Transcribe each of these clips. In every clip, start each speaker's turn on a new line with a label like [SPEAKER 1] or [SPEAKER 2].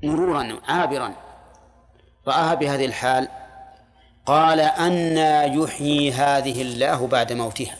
[SPEAKER 1] مرورا عابرا رآها بهذه الحال قال أنى يحيي هذه الله بعد موتها.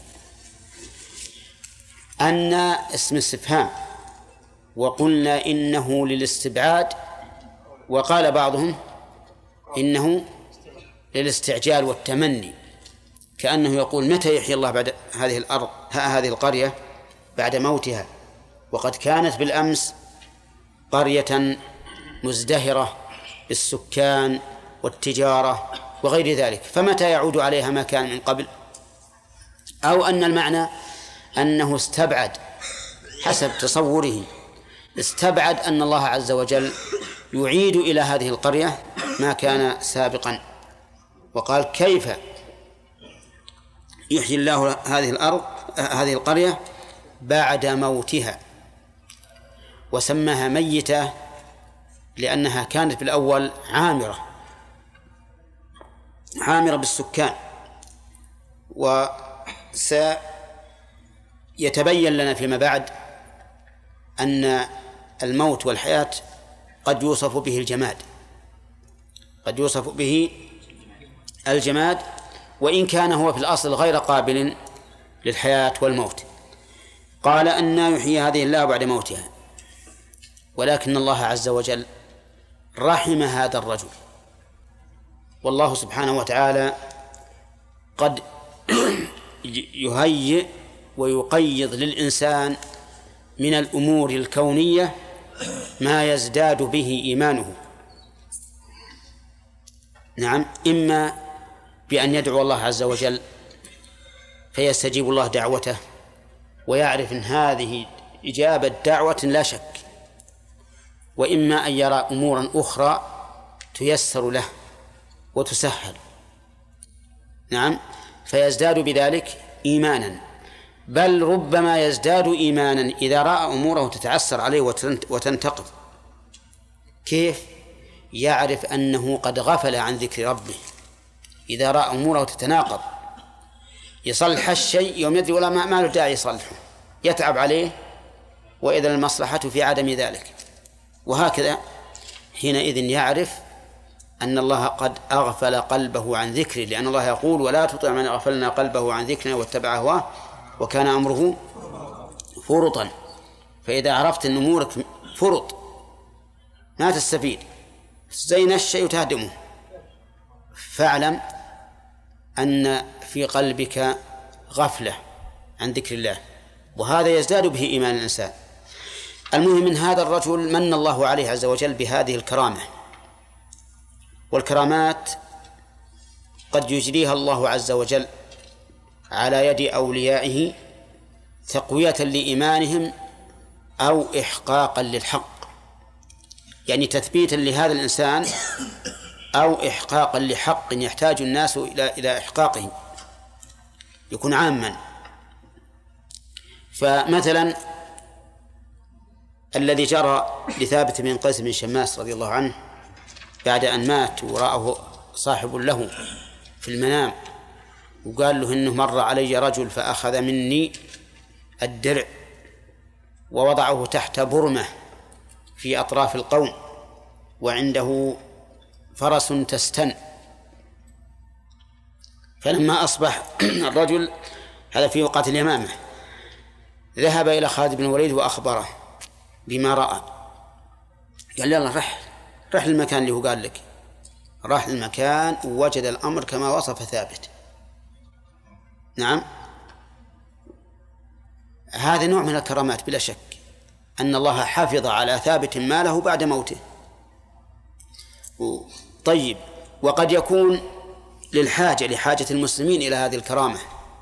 [SPEAKER 1] أنى اسم استفهام، وقلنا إنه للاستبعاد، وقال بعضهم إنه للاستعجال والتمني، كأنه يقول متى يحيي الله بعد هذه الأرض هذه القرية بعد موتها، وقد كانت بالأمس قرية مزدهرة بالسكان والتجارة وغير ذلك، فمتى يعود عليها ما كان من قبل؟ أو أن المعنى أنه استبعد حسب تصوره، استبعد أن الله عز وجل يعيد إلى هذه القرية ما كان سابقا، وقال كيف يحيي الله هذه القرية بعد موتها، وسماها ميتة لأنها كانت بالأول عامرة بالسكان. وسيتبين لنا فيما بعد أن الموت والحياة قد يوصف به الجماد، وإن كان هو في الأصل غير قابل للحياة والموت. قال أنى يحيي هذه الله بعد موتها، ولكن الله عز وجل رحم هذا الرجل، والله سبحانه وتعالى قد يهيئ ويقيض للإنسان من الأمور الكونية ما يزداد به إيمانه. نعم، إما بأن يدعو الله عز وجل فيستجيب الله دعوته ويعرف أن هذه إجابة دعوة لا شك، وإما أن يرى أمورا أخرى تيسر له وتسهل، نعم، فيزداد بذلك إيمانا، بل ربما يزداد إيمانا إذا رأى أموره تتعسر عليه وتنتقض. كيف؟ يعرف أنه قد غفل عن ذكر ربه. إذا رأى أموره تتناقض، يصلح الشيء يوم يدري ولا ما له داعي يصلحه، يتعب عليه، وإذا المصلحة في عدم ذلك. وهكذا حينئذ يعرف أن الله قد أغفل قلبه عن ذكره، لأن الله يقول ولا تطع من أغفلنا قلبه عن ذكرنا واتبع هواه وكان أمره فرطا. فإذا عرفت أن أمورك فرط ما تستفيد، زي الشيء تهدمه، فاعلم أن في قلبك غفلة عن ذكر الله، وهذا يزداد به إيمان الإنسان. المهم من هذا الرجل من الله عليه عز وجل بهذه الكرامة، والكرامات قد يجريها الله عز وجل على يد أوليائه تقوية لإيمانهم أو إحقاقا للحق، يعني تثبيتا لهذا الإنسان أو إحقاقا لحق يحتاج الناس إلى إحقاقه، يكون عاما. فمثلا الذي جرى لثابت بن قيس بن شماس رضي الله عنه بعد أن مات ورآه صاحب له في المنام وقال له إنه مر علي رجل فأخذ مني الدرع ووضعه تحت برمة في أطراف القوم وعنده فرس تستن. فلما أصبح الرجل هذا في وقت اليمامة ذهب إلى خالد بن الوليد وأخبره بما رأى. قال يلا رح المكان اللي هو قال لك. راح المكان ووجد الأمر كما وصف ثابت. نعم، هذا نوع من الكرامات بلا شك، أن الله حافظ على ثابت ماله بعد موته. طيب، وقد يكون لحاجة المسلمين إلى هذه الكرامة،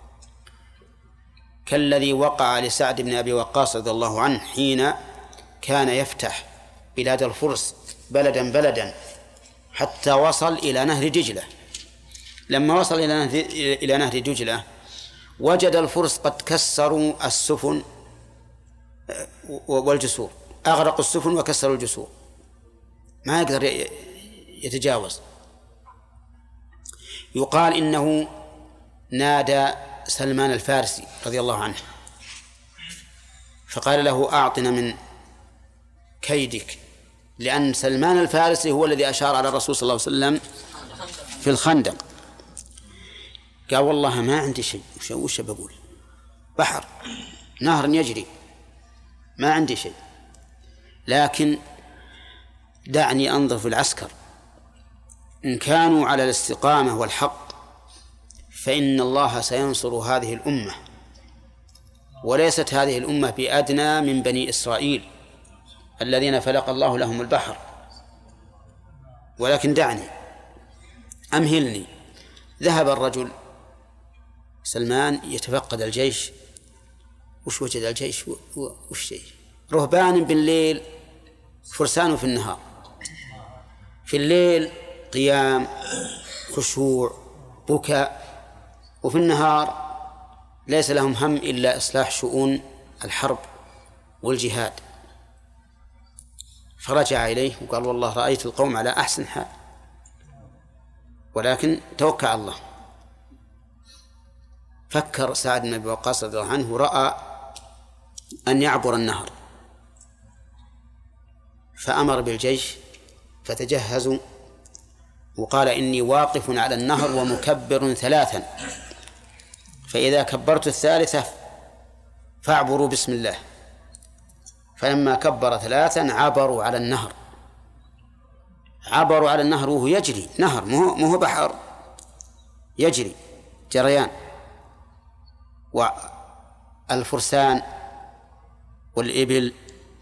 [SPEAKER 1] كالذي وقع لسعد بن أبي وقاص رضي الله عنه حين كان يفتح بلاد الفرس بلدا بلدا حتى وصل إلى نهر دجلة. لما وصل إلى نهر دجلة وجد الفرس قد كسروا السفن والجسور، أغرقوا السفن وكسروا الجسور، ما يقدر يتجاوز. يقال إنه نادى سلمان الفارسي رضي الله عنه فقال له أعطنا من كيدك لأن سلمان الفارسي هو الذي أشار على الرسول صلى الله عليه وسلم في الخندق، قال والله ما عندي شيء. وش بقول؟ بحر، نهر يجري، ما عندي شيء، لكن دعني أنظر في العسكر، إن كانوا على الاستقامة والحق فإن الله سينصر هذه الأمة، وليست هذه الأمة بأدنى من بني إسرائيل الذين فلق الله لهم البحر، ولكن دعني أمهلني. ذهب الرجل سلمان يتفقد الجيش. وش وجد الجيش؟ وش شيء؟ رهبان بالليل، فرسان في النهار. في الليل قيام، خشوع، بكاء، وفي النهار ليس لهم هم إلا إصلاح شؤون الحرب والجهاد. فرجع إليه وقال والله رأيت القوم على أحسن حال، ولكن توكل على الله. فكر سعد بن أبي وقاص رضي الله عنه، رأى أن يعبر النهر، فأمر بالجيش فتجهزوا، وقال إني واقف على النهر ومكبر 3، فإذا كبرت الثالثة فاعبروا بسم الله. فلما كبر 3 عبروا على النهر. عبروا على النهر وهو يجري، نهر مو بحر، يجري جريان، والفرسان والإبل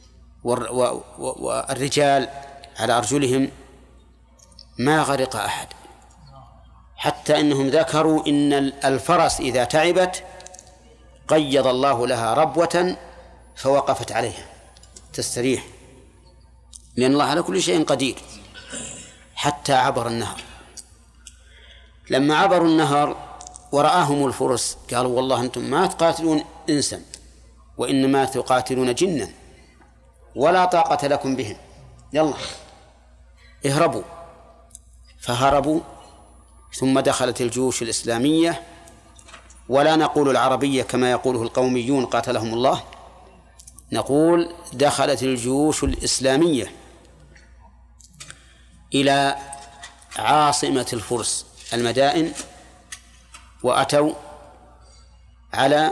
[SPEAKER 1] والرجال على أرجلهم ما غرق أحد، حتى إنهم ذكروا إن الفرس إذا تعبت قيض الله لها ربوة فوقفت عليها تستريح، لأن الله على كل شيء قدير. حتى عبر النهر. لما عبروا النهر ورآهم الفرس قالوا والله أنتم ما تقاتلون إنسا، وإنما تقاتلون جنا، ولا طاقة لكم بهم، يلا اهربوا. فهربوا. ثم دخلت الجيوش الإسلامية، ولا نقول العربية كما يقوله القوميون قاتلهم الله، نقول دخلت الجيوش الإسلامية إلى عاصمة الفرس المدائن، وأتوا على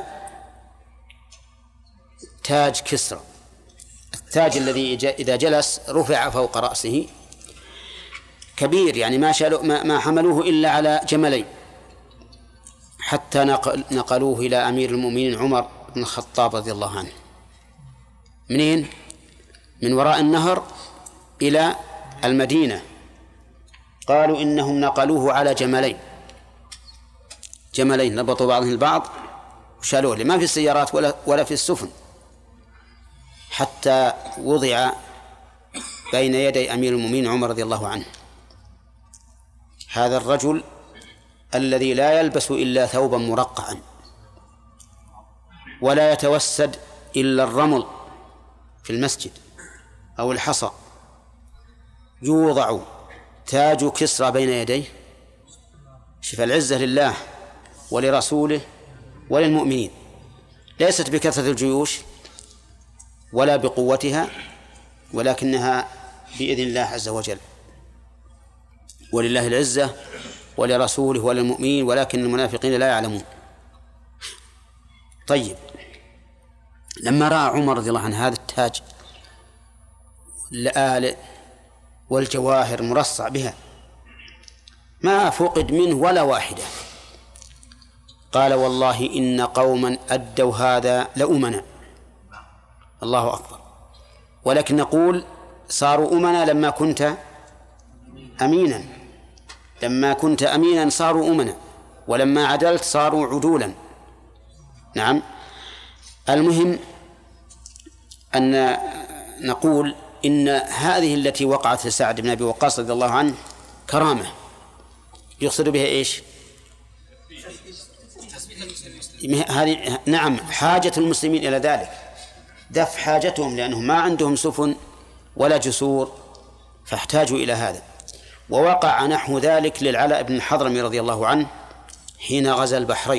[SPEAKER 1] تاج كسرى، التاج الذي إذا جلس رفع فوق رأسه، كبير، يعني ما حملوه إلا على جملين، حتى نقلوه إلى أمير المؤمنين عمر بن الخطاب رضي الله عنه. منين؟ من وراء النهر إلى المدينة. قالوا إنهم نقلوه على جملين ربطوا بعضهم البعض وشالوه، ما في السيارات ولا في السفن، حتى وضع بين يدي أمير المؤمنين عمر رضي الله عنه. هذا الرجل الذي لا يلبس إلا ثوبا مرقعا، ولا يتوسد إلا الرمل في المسجد أو الحصى، يوضع تاج كسرى بين يديه. شف العزة لله ولرسوله وللمؤمنين، ليست بكثرة الجيوش ولا بقوتها، ولكنها بإذن الله عز وجل. ولله العزة ولرسوله وللمؤمنين، ولكن المنافقين لا يعلمون. طيب، لما رأى عمر رضي الله عنه هذا التاج الآلئ والجواهر مرصع بها ما فقد منه ولا واحدة، قال والله إن قوما أدوا هذا لأمنا. الله أكبر. ولكن نقول صاروا أمنا لما كنت أمينا، لما كنت أمينا صاروا أمنا، ولما عدلت صاروا عدولا. نعم. المهم أن نقول إن هذه التي وقعت لسعد بن أبي وقاص رضي الله عنه كرامة يقصد بها إيش؟ هذه نعم حاجة المسلمين إلى ذلك، دفع حاجتهم، لأنهم ما عندهم سفن ولا جسور فاحتاجوا إلى هذا. ووقع نحو ذلك للعلاء بن الحضرمي رضي الله عنه حين غزا البحرين.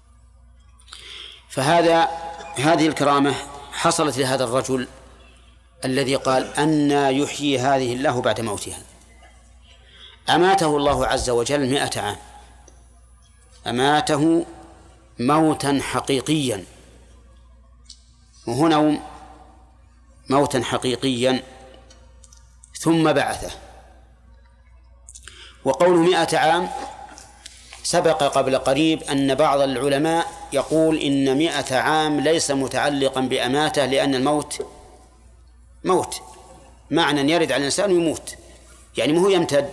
[SPEAKER 1] هذه الكرامة حصلت لهذا الرجل الذي قال أنى يحيي هذه الله بعد موتها. أماته الله عز وجل 100 عام، أماته موتا حقيقيا، وهنا موتا حقيقيا ثم بعثه. وقول 100 عام سبق قبل قريب أن بعض العلماء يقول إن 100 عام ليس متعلقا بأماته، لأن الموت موت معنى يرد على الإنسان ويموت، يعني ما هو يمتد،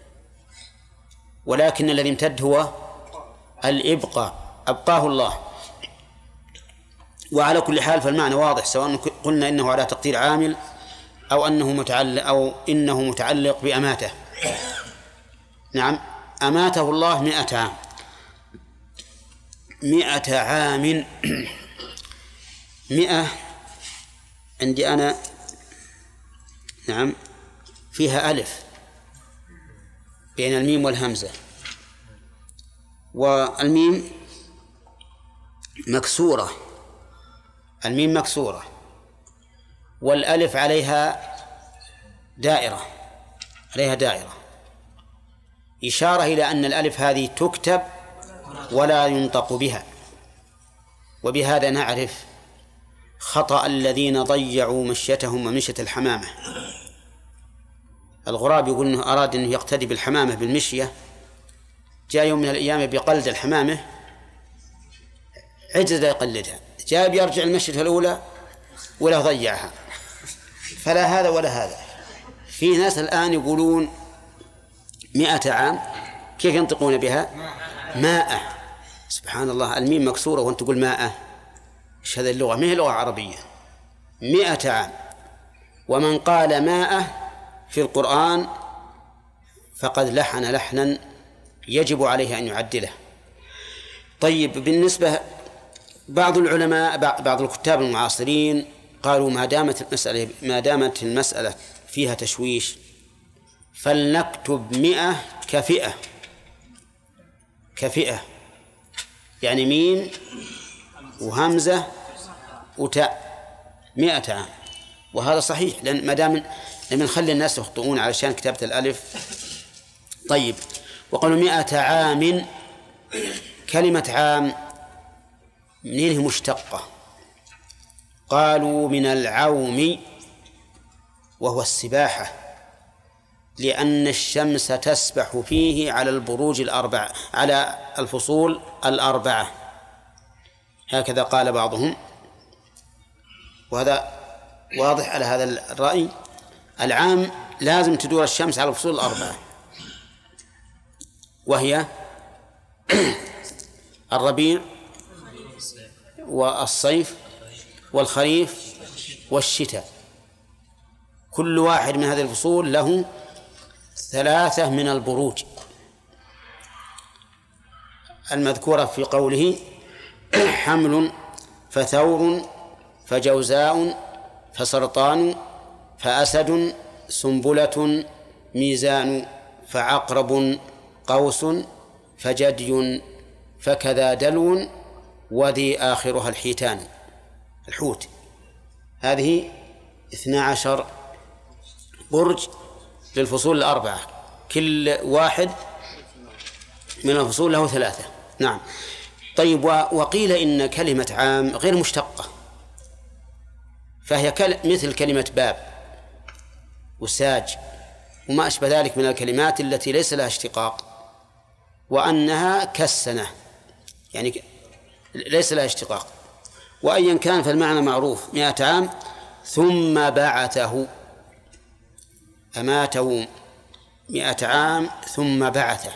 [SPEAKER 1] ولكن الذي امتد هو الإبقاء، أبقاه الله. وعلى كل حال فالمعنى واضح، سواء قلنا إنه على تقدير عامل أو إنه متعلق بأماته. نعم، أماته الله 100 عام. 100 عام 100 عندي أنا نعم فيها ألف بين الميم والهمزة، والميم مكسورة، الميم مكسورة، والألف عليها دائرة، إشارة إلى أن الألف هذه تكتب ولا ينطق بها. وبهذا نعرف خطأ الذين ضيعوا مشيتهم ومشية الحمامة. الغراب يقول أنه أراد أن يقتدي بالحمامة بالمشية، جاء يوم من الأيام بقلد الحمامة، عجز يقلدها، جاء بيرجع المشية الأولى ولا ضيعها. فلا هذا ولا هذا. في ناس الآن يقولون 100 عام، كيف ينطقون بها؟ ماء. سبحان الله، الميم مكسورة وأنت تقول ماء. إيش هذه اللغة؟ ما هي لغة عربية. 100 عام. ومن قال ماء في القرآن فقد لحن لحنا يجب عليه أن يعدله. طيب، بالنسبة بعض العلماء، بعض الكتاب المعاصرين قالوا ما دامت المسألة فيها تشويش فلنكتب 100 كفئة، يعني ميم وهمزة وتاء، 100 عام. وهذا صحيح، لأن ما دام لم نخلي الناس يخطئون علشان كتابة الألف. طيب، وقالوا 100 عام، كلمة عام منين مشتقة؟ قالوا من العوم، وهو السباحة، لأن الشمس تسبح فيه على البروج الأربعة، على الفصول الأربعة، هكذا قال بعضهم، وهذا واضح على هذا الرأي. العام لازم تدور الشمس على الفصول الأربعة، وهي الربيع والصيف والخريف والشتاء. كل واحد من هذه الفصول له 3 من البروج المذكورة في قوله: حمل فثور فجوزاء فسرطان فأسد سنبلة ميزان فعقرب قوس فجدي فكذا دلو وذي آخرها الحيتان، الحوت. هذه 12 برج للفصول الأربعة، كل واحد من الفصول له 3. نعم. طيب، وقيل إن كلمة عام غير مشتقة، فهي مثل كلمة باب وساج وما أشبه ذلك من الكلمات التي ليس لها اشتقاق، وأنها كالسنة، يعني ليس لها اشتقاق. وأيا كان فالمعنى معروف: 100 عام ثم بعثه، أماته 100 عام ثم بعثه.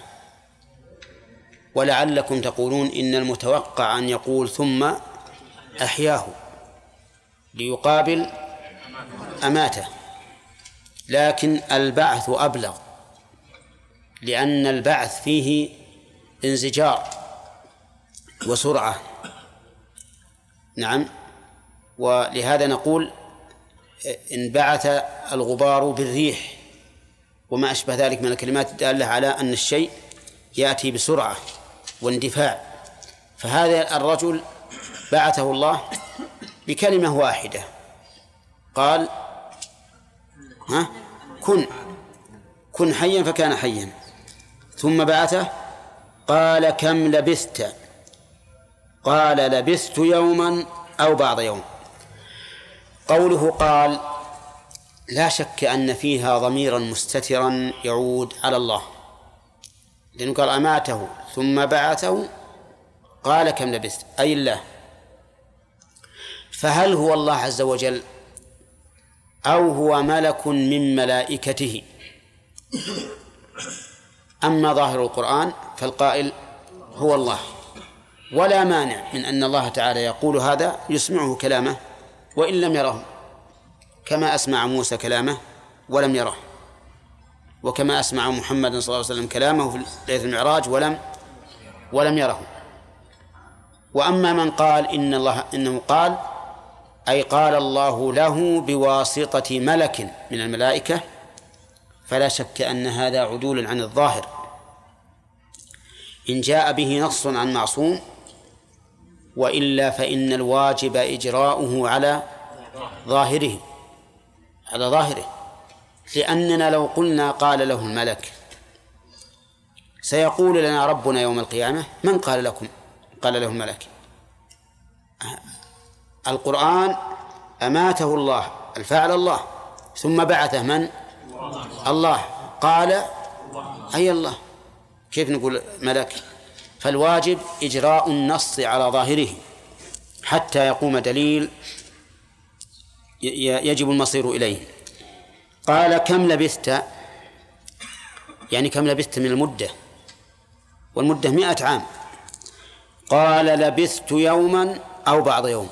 [SPEAKER 1] ولعلكم تقولون إن المتوقع أن يقول ثم أحياه ليقابل أماته، لكن البعث أبلغ، لأن البعث فيه انزجار وسرعة. نعم. ولهذا نقول إن بعث الغبار بالريح وما أشبه ذلك من الكلمات الدالة على أن الشيء يأتي بسرعة واندفاع. فهذا الرجل بعثه الله بكلمة واحدة، قال: ها؟ كن حيا فكان حيا. ثم بعثه قال كم لبثت؟ قال لبثت يوما أو بعض يوم. قوله قال لا شك أن فيها ضميرا مستترا يعود على الله، لأنه قال أماته ثم بعثه قال كم لبثت أي الله. فهل هو الله عز وجل أو هو ملك من ملائكته؟ أما ظاهر القرآن فالقائل هو الله، ولا مانع من أن الله تعالى يقول هذا يسمعه كلامه وإن لم يره، كما أسمع موسى كلامه ولم يره، وكما أسمع محمد صلى الله عليه وسلم كلامه في ليلة المعراج ولم يره. وأما من قال إنه قال أي قال الله له بواسطة ملك من الملائكة، فلا شك أن هذا عدول عن الظاهر. إن جاء به نص عن معصوم، وإلا فإن الواجب إجراؤه على ظاهره لأننا لو قلنا قال له الملك سيقول لنا ربنا يوم القيامة من قال لكم؟ قال له الملك. القرآن أماته الله، الفاعل الله، ثم بعثه من؟ الله، قال أي الله، كيف نقول ملك؟ فالواجب إجراء النص على ظاهره حتى يقوم دليل يجب المصير إليه. قال كم لبثت؟ يعني كم لبثت من المدة، والمدة 100 عام. قال لبثت يوما أو بعض يوم.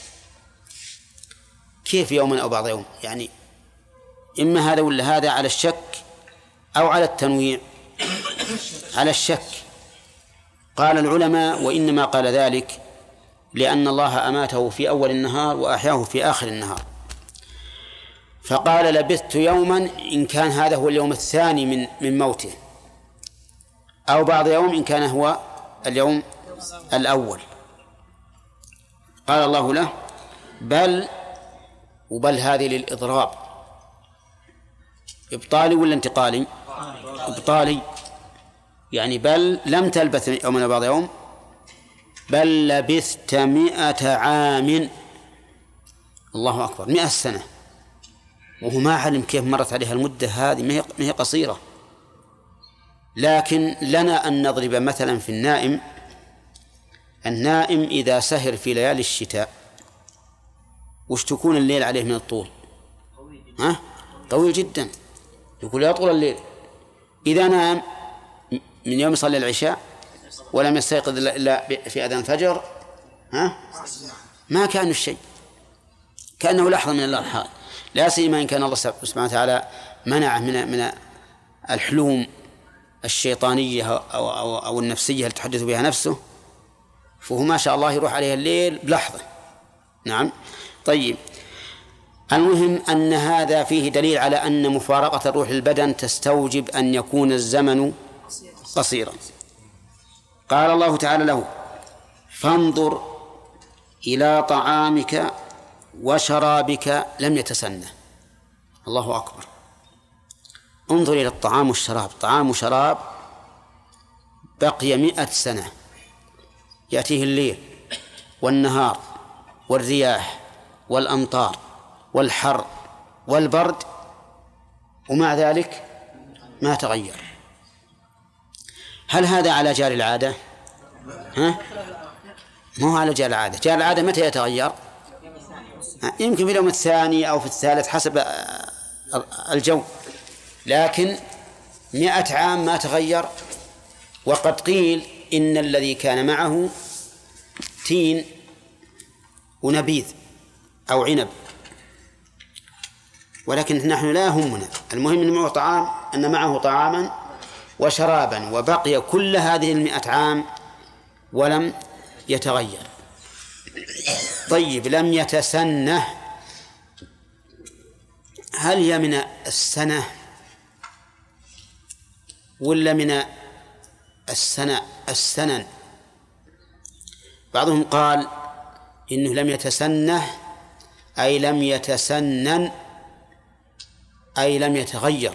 [SPEAKER 1] كيف يوما أو بعض يوم؟ يعني إما هذا ولا هذا، على الشك أو على التنويع؟ على الشك. قال العلماء وإنما قال ذلك لأن الله أماته في أول النهار وأحياه في آخر النهار، فقال لبثت يوما إن كان هذا هو اليوم الثاني من موته، أو بعض يوم إن كان هو اليوم الأول. قال الله له بل هذه للإضراب، إبطالي ولا انتقالي؟ إبطالي، يعني بل لم تلبث يوما بعض يوم، بل لبثت 100 عام. الله أكبر، 100 سنة، وهو ما علم كيف مرت عليها المدة هذه، ما هي قصيرة. لكن لنا أن نضرب مثلا في النائم إذا سهر في ليالي الشتاء وش تكون الليل عليه من الطول؟ طويل جدا، يقول يطول الليل. إذا نام من يوم يصلي العشاء ولم يستيقظ إلا في أذان الفجر ما كان الشيء، كأنه لحظة من الأرحام. لا سيما إن كان الله سبحانه وتعالى منعه من الحلوم الشيطانية أو النفسية اللي تحدث بها نفسه، فهو ما شاء الله يروح عليه الليل بلحظة. نعم. طيب، المهم أن هذا فيه دليل على أن مفارقة الروح للبدن تستوجب أن يكون الزمن قصيرا. قال الله تعالى له فانظر إلى طعامك وشرابك لم يتسنه. الله أكبر، انظر إلى الطعام والشراب، طعام وشراب بقي 100 سنة، يأتيه الليل والنهار والرياح والأمطار والحر والبرد، ومع ذلك ما تغير. هل هذا على جار العادة؟ ما هو على جار العادة. جار العادة متى يتغير؟ يمكن في اليوم الثاني أو في الثالث حسب الجو، لكن 100 عام ما تغير. وقد قيل إن الذي كان معه تين ونبيذ أو عنب، ولكن نحن لا يهمنا، المهم أن معه طعاما وشرابا، وبقي كل هذه 100 عام ولم يتغير. طيب، لم يتسنه، هل هي من السنة ولا من السنن؟ بعضهم قال إنه لم يتسنه أي لم يتسنن، أي لم يتغير،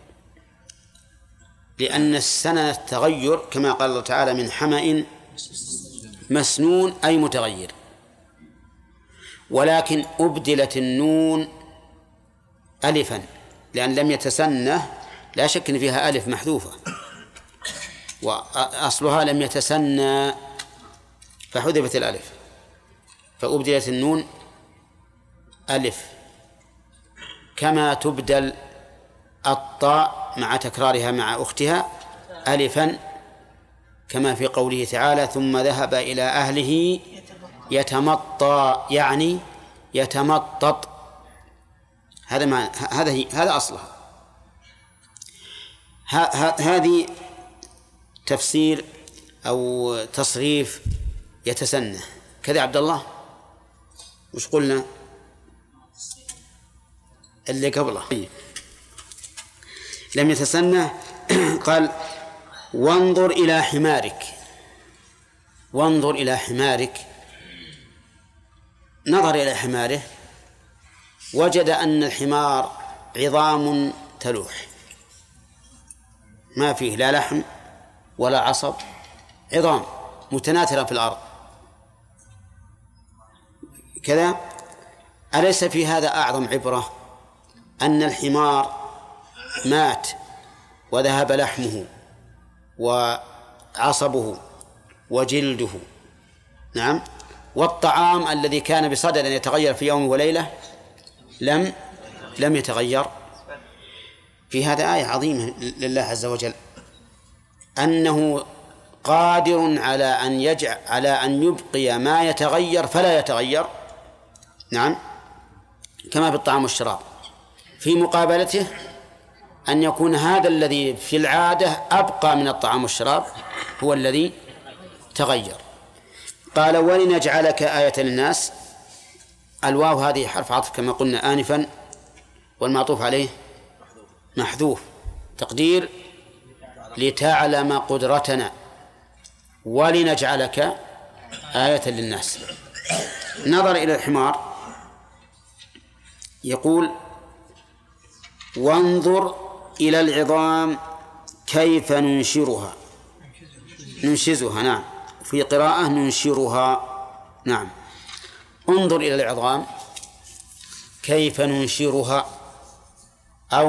[SPEAKER 1] لأن السنن التغير كما قال الله تعالى من حمأ مسنون أي متغير. ولكن أبدلت النون ألفا، لأن لم يتسنه لا شك أن فيها ألف محذوفة، وأصلها لم يتسنى فحذفت الألف، فأبدلت النون ألف، كما تبدل الطاء مع تكرارها مع أختها ألفا، كما في قوله تعالى ثم ذهب إلى أهله يتمطى، يعني يتمطط. هذا أصلها. هذه تفسير أو تصريف يتسنى كذا. عبد الله وش قلنا اللي قبله؟ لم يتسنى. قال وانظر إلى حمارك. وانظر إلى حمارك، نظر إلى حماره وجد أن الحمار عظام تلوح، ما فيه لا لحم ولا عصب، عظام متناثرة في الأرض كذا. أليس في هذا أعظم عبرة أن الحمار مات وذهب لحمه وعصبه وجلده، نعم، والطعام الذي كان بصدد أن يتغير في يوم وليلة لم يتغير. في هذا آية عظيمة لله عز وجل أنه قادر على أن يبقي ما يتغير فلا يتغير، نعم، كما في الطعام والشراب، في مقابلته أن يكون هذا الذي في العادة أبقى من الطعام والشراب هو الذي تغير. قال ولنجعلك آية للناس. الواو هذه حرف عطف كما قلنا آنفا، والمعطوف عليه محذوف، تقدير لتعلم قدرتنا ولنجعلك آية للناس. نظر إلى الحمار يقول وانظر إلى العظام كيف ننشزها، نعم، في قراءة ننشرها، نعم. انظر إلى العظام كيف ننشرها أو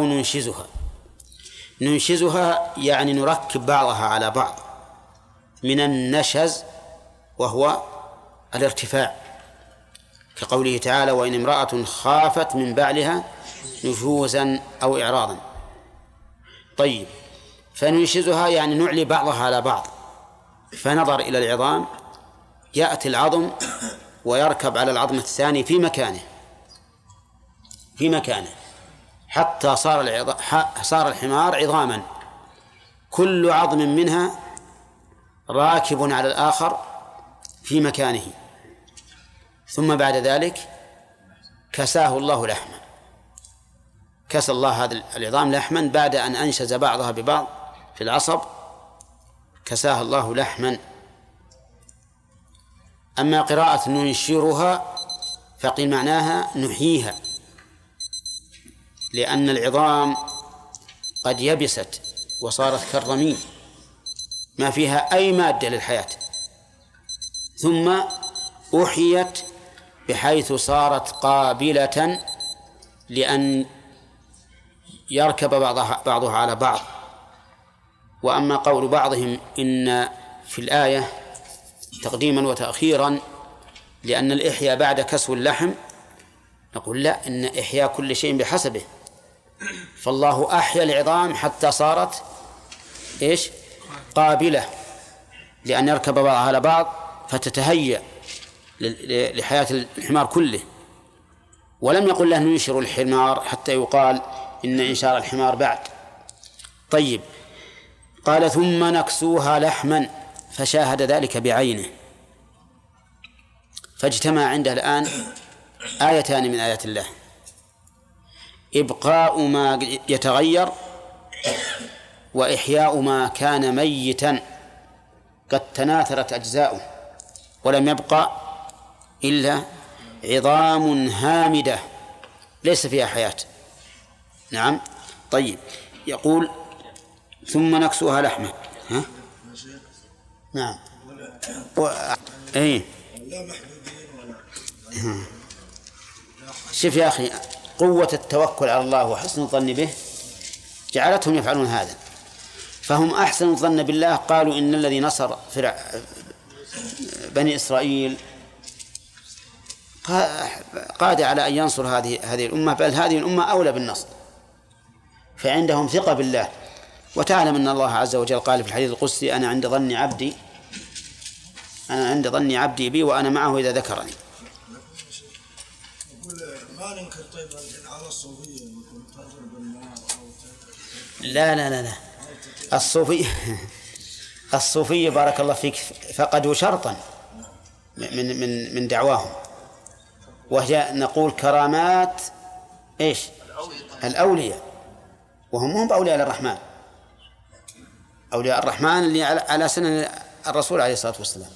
[SPEAKER 1] ننشزها يعني نركب بعضها على بعض، من النشز وهو الارتفاع، كقوله تعالى وإن امرأة خافت من بعلها نشوزا أو إعراضا. طيب، فننشزها يعني نعلي بعضها على بعض. فنظر إلى العظام، يأتي العظم ويركب على العظم الثاني في مكانه حتى صار الحمار عظاما، كل عظم منها راكب على الآخر في مكانه. ثم بعد ذلك كساه الله لحما، كسى الله هذا العظام لحما بعد أن أنشز بعضها ببعض في العصب، كساه الله لحما. أما قراءة ننشرها فقيل معناها نحييها، لأن العظام قد يبست وصارت كالرميم ما فيها أي مادة للحياة، ثم أحيت بحيث صارت قابلة لأن يركب بعضها على بعض. وأما قول بعضهم إن في الآية تقديما وتأخيرا لأن الإحياء بعد كسو اللحم، نقول لا، إن إحياء كل شيء بحسبه، فالله أحيا العظام حتى صارت قابلة لأن يركب بعضها على بعض فتتهيأ لحياة الحمار كله. ولم يقل له ننشر الحمار حتى يقال إن إنشار الحمار بعد. طيب، قال ثم نكسوها لحما، فشاهد ذلك بعينه، فاجتمع عنده الآن آيتان من آيات الله: إبقاء ما يتغير، وإحياء ما كان ميتا قد تناثرت أجزاؤه ولم يبقى إلا عظام هامدة ليس فيها حياة. نعم. طيب، يقول ثم نكسوها لحمة. ها؟ نعم. اي شوف يا أخي، قوة التوكل على الله وحسن الظن به جعلتهم يفعلون هذا. فهم أحسن الظن بالله، قالوا إن الذي نصر بني إسرائيل قادر على أن ينصر هذه الأمة، بل هذه الأمة أولى بالنصر، فعندهم ثقة بالله. وتعلم أن الله عز وجل قال في الحديث القدسي: أنا عند ظن عبدي بي وأنا معه إذا ذكرني.
[SPEAKER 2] ما ننكر طيب على الصوفية
[SPEAKER 1] لا الصوفية بارك الله فيك فقدوا شرطا من دعواهم، وهي نقول كرامات ايش؟ الأولياء، وهم هم أولياء الرحمن، أولياء الرحمن اللي على سنة الرسول عليه الصلاة والسلام.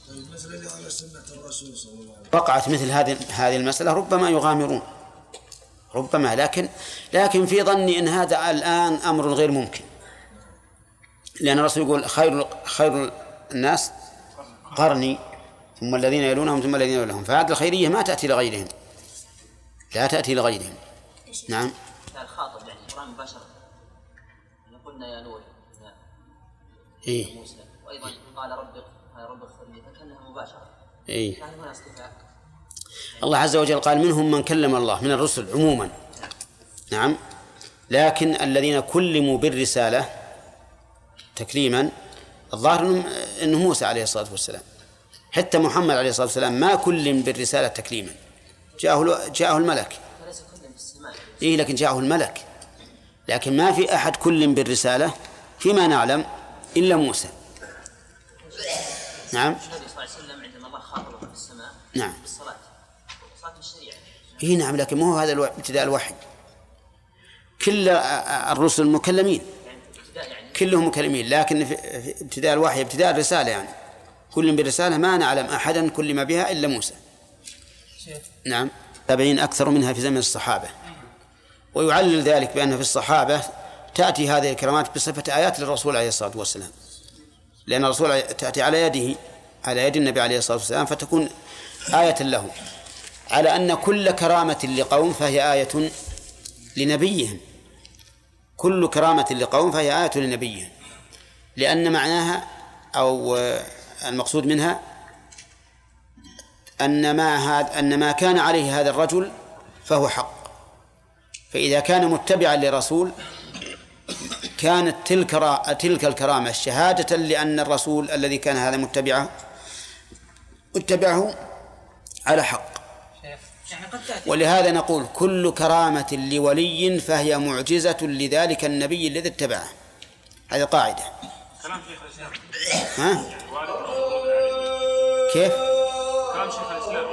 [SPEAKER 1] وقعت مثل هذه المسألة ربما يغامرون، ربما، لكن في ظني أن هذا الآن أمر غير ممكن، لأن الرسول يقول: خير الناس قرني ثم الذين يلونهم ثم الذين يلونهم، فهذه الخيرية ما تأتي لغيرهم، لا تأتي لغيرهم. نعم.
[SPEAKER 3] الخاطب يعني القرآن مباشرة، قلنا يا نور
[SPEAKER 1] إيه؟
[SPEAKER 3] موسى، وأيضا قال رب اغفر لي، فكأنها مباشرة.
[SPEAKER 1] إيه؟
[SPEAKER 3] يعني هنا اصطفاء.
[SPEAKER 1] الله عز وجل قال: منهم من كلم الله من الرسل عموما. نعم. لكن الذين كلموا بالرسالة تكليما الظاهر أنه موسى عليه الصلاة والسلام. حتى محمد عليه الصلاة والسلام ما كلم بالرسالة تكليما، جاءه الملك. إيه، لكن جاءه الملك، لكن ما في أحد كلم بالرسالة فيما نعلم إلا موسى. نعم.
[SPEAKER 3] النبي صلى الله عليه وسلم عندما الله خاطبه في السماء
[SPEAKER 1] نعم
[SPEAKER 3] بالصلاة، صلاة الشريعة.
[SPEAKER 1] إيه نعم، لكن ما هو هذا ابتداء الوحي. كل الرسل مكلمين، كلهم مكلمين، لكن في ابتداء الوحي ابتداء الرسالة، يعني كل بالرسالة ما نعلم أحدا كلم بها إلا موسى. نعم. تابعين أكثر منها في زمن الصحابة. ويعلل ذلك بأن في الصحابة تأتي هذه الكرامات بصفة آيات للرسول عليه الصلاة والسلام، لأن الرسول تأتي على يد النبي عليه الصلاة والسلام، فتكون آية له، على أن كل كرامة لقوم فهي آية لنبيهم، كل كرامة لقوم فهي آية لنبيهم، لأن معناها أو المقصود منها أن ما كان عليه هذا الرجل فهو حق، فإذا كان متبعا لرسول كانت تلك الكرامة شهادة لأن الرسول الذي كان هذا متبعه على حق. ولهذا نقول: كل كرامة لولي فهي معجزة لذلك النبي الذي اتبعه. هذه قاعدة. ها؟ كيف؟ كلام شيخ الإسلام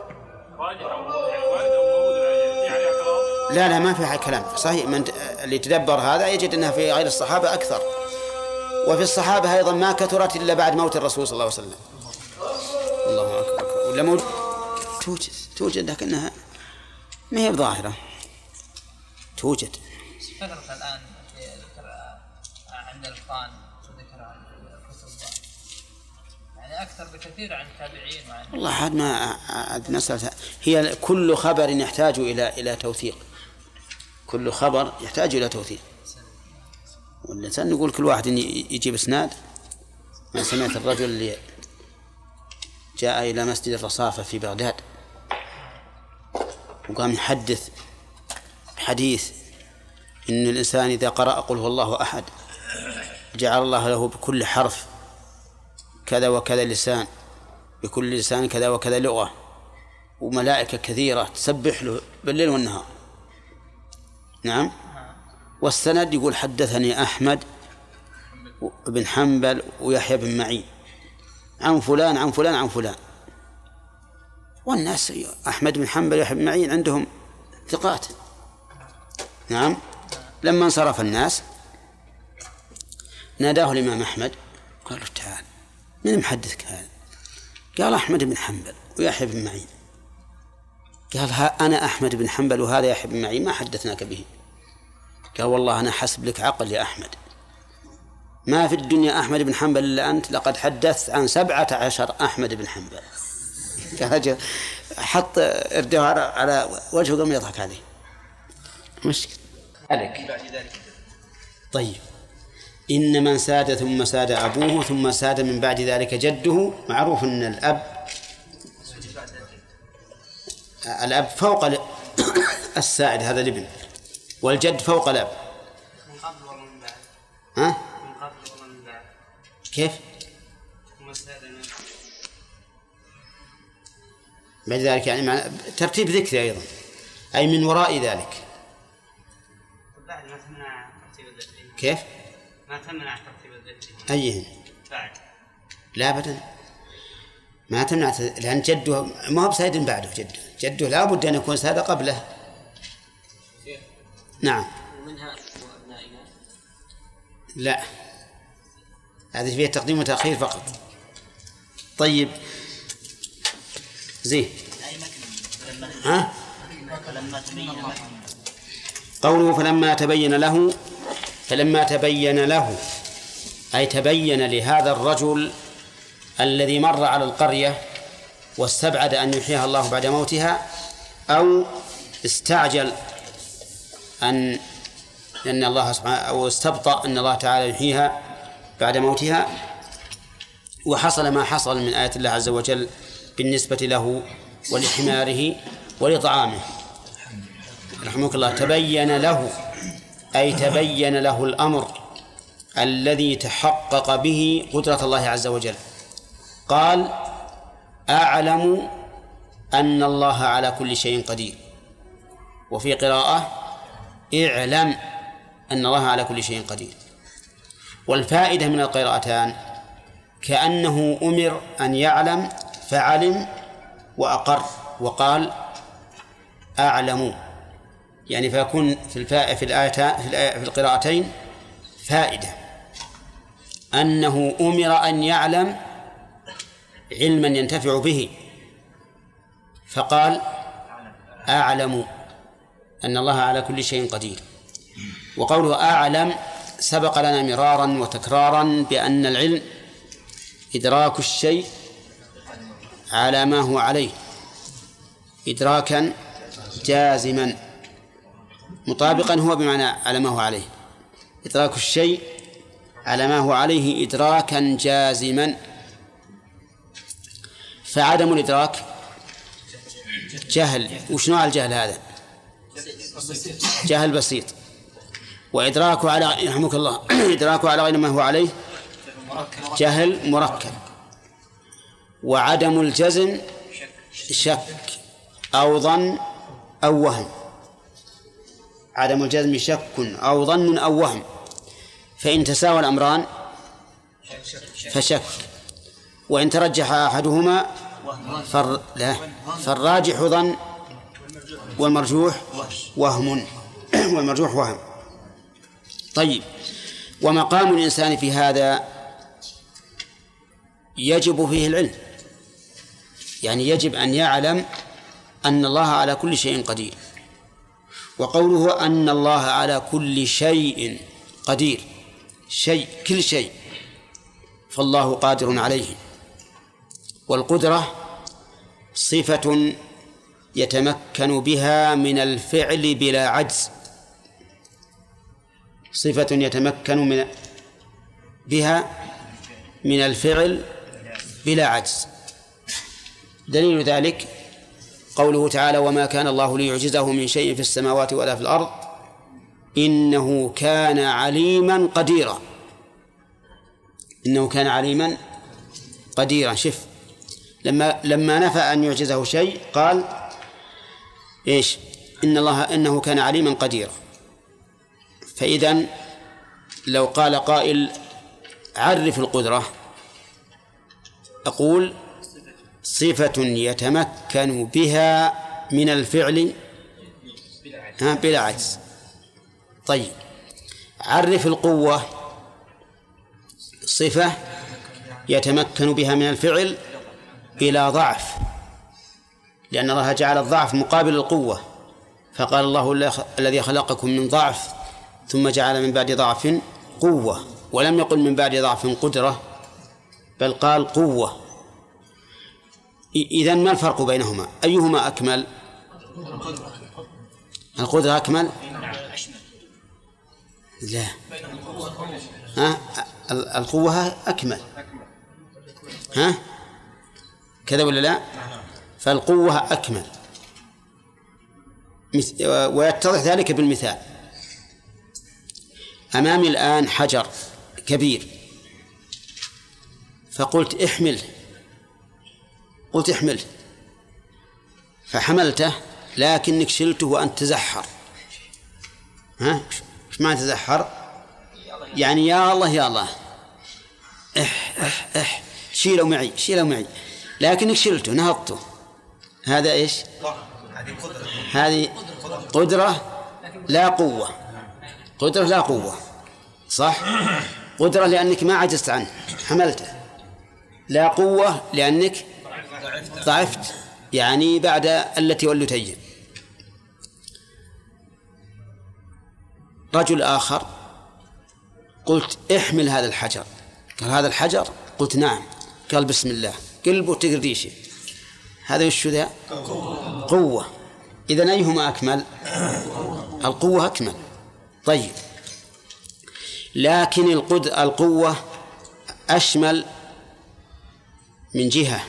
[SPEAKER 1] لا ما فيها كلام صحيح. من اللي يتدبر هذا يجد أنها في غير الصحابة أكثر، وفي الصحابة أيضا ما كثرت إلا بعد موت الرسول صلى الله عليه وسلم. الله أكبر. ولا توجد لكنها ما هي ظاهرة. توجد
[SPEAKER 4] كثرت الآن عند الإخوان وذكر الكتب، يعني أكثر بكثير عن التابعين وعن
[SPEAKER 1] والله هذا ما مسألة. هي كل خبر يحتاج إلى توثيق، كل خبر يحتاج إلى توثيق. والإنسان يقول كل واحد يجيب إسناد. ما سمعت الرجل اللي جاء إلى مسجد الرصافة في بغداد وقام يحدث حديث إن الإنسان إذا قرأ قل هو الله أحد جعل الله له بكل حرف كذا وكذا لسان، بكل لسان كذا وكذا لغة، وملائكة كثيرة تسبح له بالليل والنهار. نعم. والسند يقول: حدثني أحمد بن حنبل ويحيى بن معين عن فلان عن فلان عن فلان. والناس أحمد بن حنبل ويحيى بن معين عندهم ثقات. نعم. لما انصرف الناس ناداه الإمام أحمد قال له: تعال، من محدثك هذا؟ قال: أحمد بن حنبل ويحيى بن معين. قال: أنا أحمد بن حنبل وهذا يحيى بن معين ما حدثناك به. قال والله أنا حسب لك عقل يا أحمد، ما في الدنيا أحمد بن حنبل إلا أنت، لقد حدثت عن 17 أحمد بن حنبل. حط إرده على وجهه قام يضحك عليه. مشكلة عليك. طيب إن من ساد ثم ساد أبوه ثم ساد من بعد ذلك جده. معروف أن الأب فوق السائد، هذا الابن، والجد فوق الأب.
[SPEAKER 5] من قبل ومن بعد.
[SPEAKER 1] ها؟
[SPEAKER 5] من قبل ومن بعد.
[SPEAKER 1] كيف؟
[SPEAKER 5] ثم سادنا.
[SPEAKER 1] بعد ذلك يعني مع ترتيب ذكري أيضا، أي من وراء ذلك.
[SPEAKER 5] بعد ما تمنع ترتيب الذكري.
[SPEAKER 1] كيف؟
[SPEAKER 5] ما تمنع ترتيب الذكري.
[SPEAKER 1] أيهن؟
[SPEAKER 5] بعد.
[SPEAKER 1] لا أبدا ما تمنع، لأن جده ما هو بسيد بعده، جده لا بد أن يكون ساد قبله. نعم.
[SPEAKER 3] ومنها وأبنائنا.
[SPEAKER 1] لا، هذه فيها تقديم وتأخير فقط. طيب زين. ها؟ قوله فلما تبين له أي تبين لهذا الرجل الذي مر على القرية واستبعد أن يحييها الله بعد موتها، أو استعجل أن الله سبحانه، أو استبطأ أن الله تعالى يحييها بعد موتها، وحصل ما حصل من آيات الله عز وجل بالنسبة له ولحماره ولطعامه. رحمك الله. تبين له أي تبين له الأمر الذي تحقق به قدرة الله عز وجل. قال أعلم أن الله على كل شيء قدير، وفي قراءة اعلم أن الله على كل شيء قدير. والفائدة من القراءتان كأنه أمر أن يعلم فعلم وأقر وقال أعلم، يعني فيكون في القراءتين فائدة أنه أمر أن يعلم علما ينتفع به، فقال أعلم أن الله على كل شيء قدير. وقوله أعلم سبق لنا مرارا وتكرارا بأن العلم إدراك الشيء على ما هو عليه إدراكا جازما مطابقا، هو بمعنى على ما هو عليه، إدراك الشيء على ما هو عليه إدراكا جازما. فعدم الإدراك جهل. وش نوع الجهل هذا؟ جهل بسيط. وإدراكه على يرحمك الله إدراكه على غير ما هو عليه جهل مركب. وعدم الجزم شك أو ظن أو وهم. عدم الجزم شك أو ظن أو وهم، فإن تساوى الأمران فشك، وإن ترجح أحدهما فالراجح ظن والمرجوح وهم. والمرجوح وهم. طيب، ومقام الإنسان في هذا يجب فيه العلم، يعني يجب أن يعلم أن الله على كل شيء قدير. وقوله أن الله على كل شيء قدير، شيء كل شيء، فالله قادر عليه. والقدرة صفة يتمكن بها من الفعل بلا عجز، صفة يتمكن بها من الفعل بلا عجز. دليل ذلك قوله تعالى وما كان الله ليعجزه من شيء في السماوات ولا في الأرض إنه كان عليما قديرا. إنه كان عليما قديرا. شف لما نفى أن يعجزه شيء قال إيش؟ إنه كان عليما قديرا. فإذن لو قال قائل عرف القدرة، أقول صفة يتمكن بها من الفعل بلا عجز. طيب، عرف القوة، صفة يتمكن بها من الفعل بلا ضعف، لأن الله جعل الضعف مقابل القوة، فقال الله الذي خلقكم من ضعف ثم جعل من بعد ضعف قوة، ولم يقل من بعد ضعف قدرة، بل قال قوة. إذن ما الفرق بينهما؟ أيهما أكمل؟ القدرة أكمل؟ لا، القوة أكمل، كذا ولا لا؟ فالقوة أكمل، ويتضح ذلك بالمثال. أمامي الآن حجر كبير، فقلت احمله، قلت احمله، فحملته، لكنك شلته وأنت تزحر. ايش معنى تزحر؟ يعني يا الله يا الله، شيله معي، شيله معي، لكنك شلته، نهضته. هذا ايش؟ هذه قدرة لا قوة، قدرة لا قوة، صح؟ قدرة لأنك ما عجزت عنه حملته، لا قوة لأنك ضعفت، يعني بعد التي والتي. رجل آخر قلت احمل هذا الحجر، قال هذا الحجر؟ قلت نعم، قال بسم الله، قلبه تقرديشه. هذا وش ذا؟ قوة. إذن أيهما أكمل؟ القوة أكمل. طيب، لكن القوة أشمل من جهة،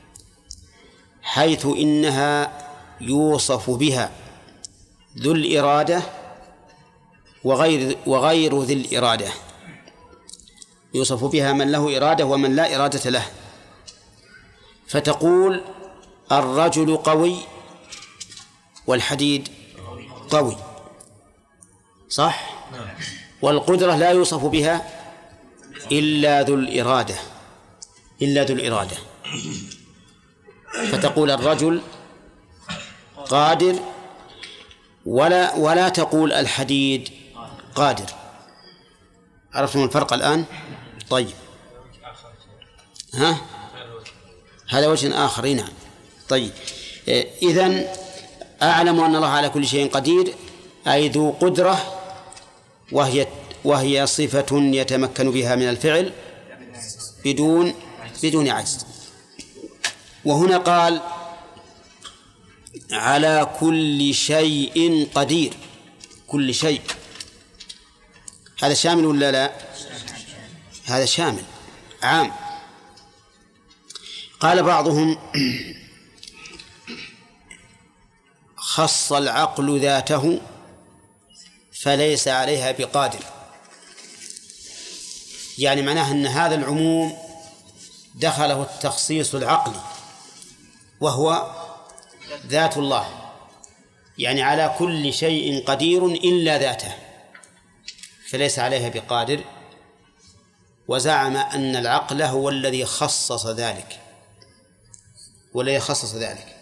[SPEAKER 1] حيث إنها يوصف بها ذو الإرادة وغير ذي الإرادة. يوصف بها من له إرادة ومن لا إرادة له. فتقول الرجل قوي والحديد قوي، صح؟ والقدرة لا يوصف بها إلا ذو الإرادة، إلا ذو الإرادة. فتقول الرجل قادر، ولا تقول الحديد قادر. عرفتم الفرق الآن؟ طيب، هذا وجه آخر. نعم. طيب، إذن أعلم أن الله على كل شيء قدير، أي ذو قدرة، وهي صفة يتمكن بها من الفعل بدون عجز. وهنا قال على كل شيء قدير، كل شيء، هذا شامل ولا لا؟ هذا شامل عام. قال بعضهم خص العقل ذاته فليس عليها بقادر، يعني معناه أن هذا العموم دخله التخصيص العقلي وهو ذات الله، يعني على كل شيء قدير إلا ذاته، فليس عليها بقادر. وزعم أن العقل هو الذي خصص ذلك، والذي خصص ذلك.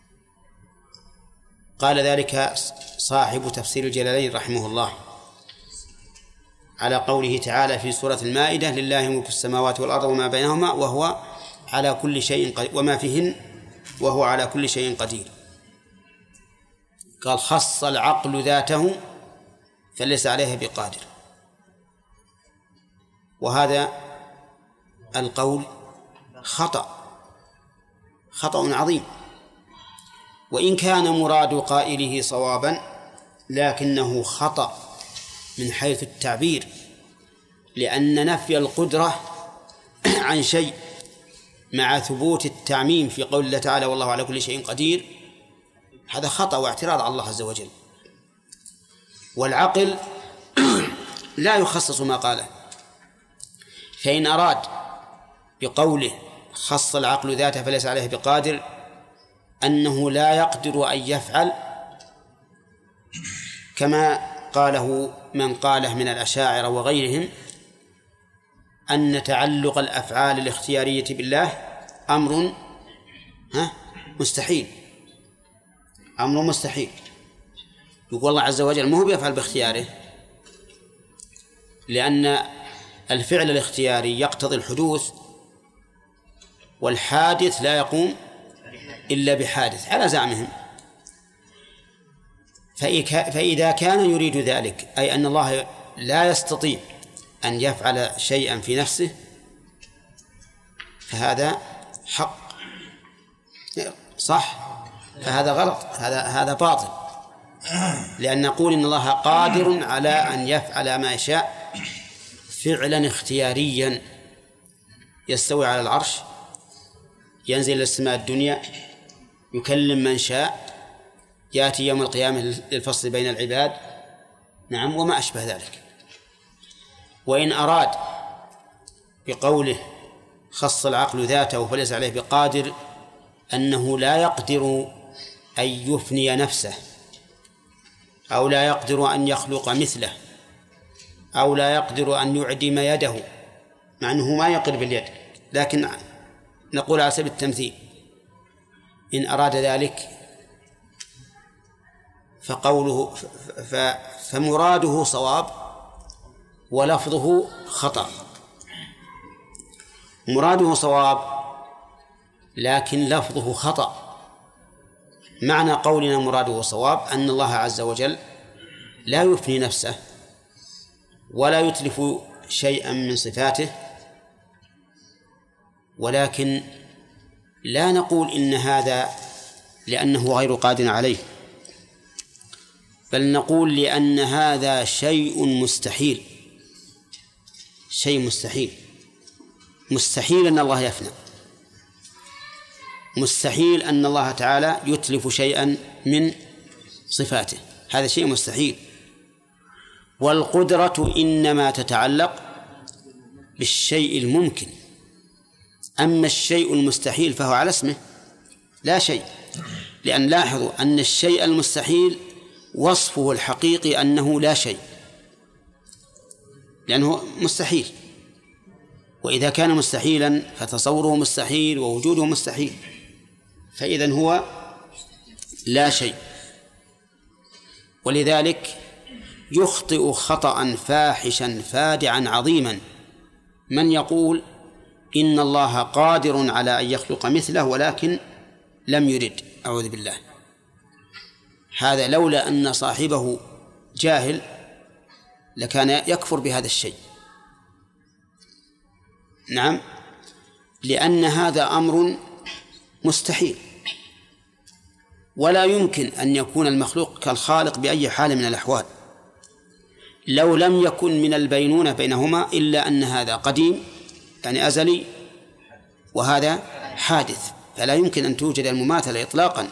[SPEAKER 1] قال ذلك صاحب تفسير الجلالين رحمه الله على قوله تعالى في سورة المائدة لله ملك السماوات والأرض وما بينهما وهو على كل شيء قدير وما فيهن وهو على كل شيء قدير. قال خص العقل ذاته فليس عليها بقادر. وهذا القول خطأ عظيم، وإن كان مراد قائله صوابا لكنه خطأ من حيث التعبير، لأن نفي القدرة عن شيء مع ثبوت التعميم في قول الله تعالى والله على كل شيء قدير هذا خطأ واعتراض على الله عز وجل. والعقل لا يخصص ما قاله، فإن أراد بقوله خص العقل ذاته فليس عليه بقادر أنه لا يقدر أن يفعل كما قاله من قاله من الأشاعرة وغيرهم أن تعلق الأفعال الاختيارية بالله أمر مستحيل، أمر مستحيل. يقول الله عز وجل ما هو بيفعل باختياره، لأن الفعل الاختياري يقتضي الحدوث، والحادث لا يقوم إلا بحادث على زعمهم. فإذا كان يريد ذلك، أي أن الله لا يستطيع أن يفعل شيئا في نفسه، فهذا حق صح، فهذا غلط، هذا باطل، لأن نقول إن الله قادر على أن يفعل ما يشاء فعلا اختياريا، يستوي على العرش، ينزل إلى السماء الدنيا، يكلم من شاء، يأتي يوم القيامة للفصل بين العباد، نعم، وما أشبه ذلك. وإن أراد بقوله خص العقل ذاته فليس عليه بقادر أنه لا يقدر أن يفني نفسه، أو لا يقدر أن يخلق مثله، أو لا يقدر أن يعدم يده، مع أنه ما يقدر باليد، لكن نقول على سبيل التمثيل إن أراد ذلك فقوله فمراده صواب ولفظه خطأ. مراده صواب لكن لفظه خطأ. معنى قولنا مراده صواب أن الله عز وجل لا يفني نفسه ولا يتلف شيئا من صفاته، ولكن لا نقول إن هذا لأنه غير قادر عليه، بل نقول لأن هذا شيء مستحيل، شيء مستحيل. مستحيل أن الله يفنى، مستحيل أن الله تعالى يتلف شيئا من صفاته، هذا شيء مستحيل. والقدرة إنما تتعلق بالشيء الممكن، أما الشيء المستحيل فهو على اسمه لا شيء، لأن لاحظوا أن الشيء المستحيل وصفه الحقيقي أنه لا شيء، لأنه مستحيل، وإذا كان مستحيلا فتصوره مستحيل ووجوده مستحيل، فإذن هو لا شيء. ولذلك يخطئ خطأ فاحشا فادعا عظيما من يقول إن الله قادر على أن يخلق مثله ولكن لم يرد، أعوذ بالله. هذا لولا أن صاحبه جاهل لكان يكفر بهذا الشيء، نعم، لأن هذا أمر مستحيل، ولا يمكن أن يكون المخلوق كالخالق بأي حال من الأحوال، لو لم يكن من البينونة بينهما إلا أن هذا قديم يعني أزلي وهذا حادث، فلا يمكن أن توجد المماثلة إطلاقا.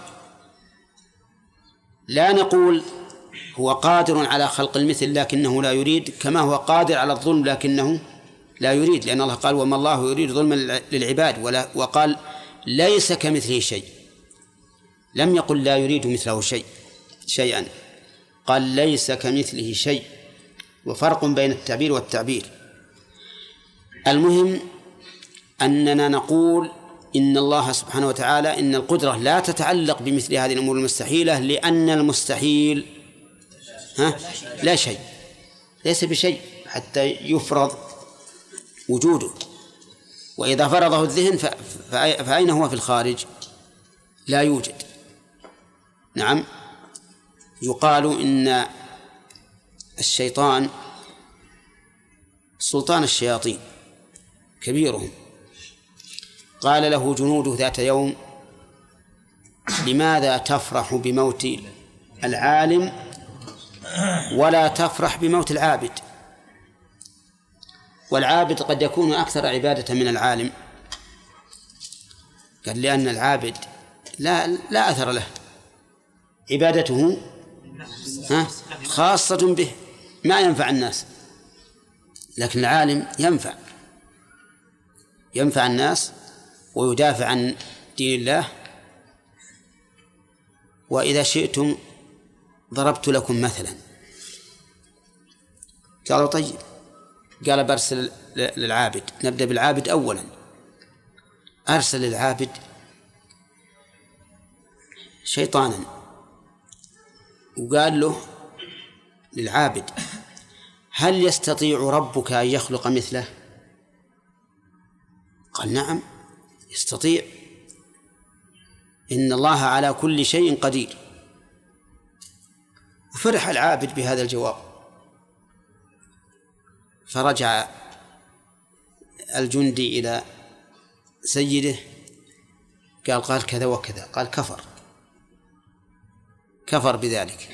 [SPEAKER 1] لا نقول هو قادر على خلق المثل لكنه لا يريد، كما هو قادر على الظلم لكنه لا يريد، لأن الله قال وما الله يريد ظلما للعباد، وقال ليس كمثله شيء، لم يقل لا يريد مثله شيئا، قال ليس كمثله شيء، وفرق بين التعبير والتعبير. المهم أننا نقول إن الله سبحانه وتعالى إن القدرة لا تتعلق بمثل هذه الأمور المستحيلة، لأن المستحيل لا شيء، ليس بشيء حتى يفرض وجوده، وإذا فرضه الذهن فأين هو في الخارج؟ لا يوجد. نعم، يقال إن الشيطان سلطان الشياطين كبيرهم، قال له جنوده ذات يوم لماذا تفرح بموت العالم ولا تفرح بموت العابد؟ والعابد قد يكون أكثر عبادة من العالم. قال لأن العابد لا أثر له، عبادته خاصة به ما ينفع الناس، لكن العالم ينفع الناس ويدافع عن دين الله. وإذا شئتم ضربت لكم مثلا. قالوا طيب، قال برسل للعابد، نبدأ بالعابد أولا. أرسل للعابد شيطانا وقال له للعابد هل يستطيع ربك أن يخلق مثله؟ قال نعم يستطيع، إن الله على كل شيء قدير. فرح العابد بهذا الجواب، فرجع الجندي إلى سيده قال كذا وكذا، قال كفر بذلك،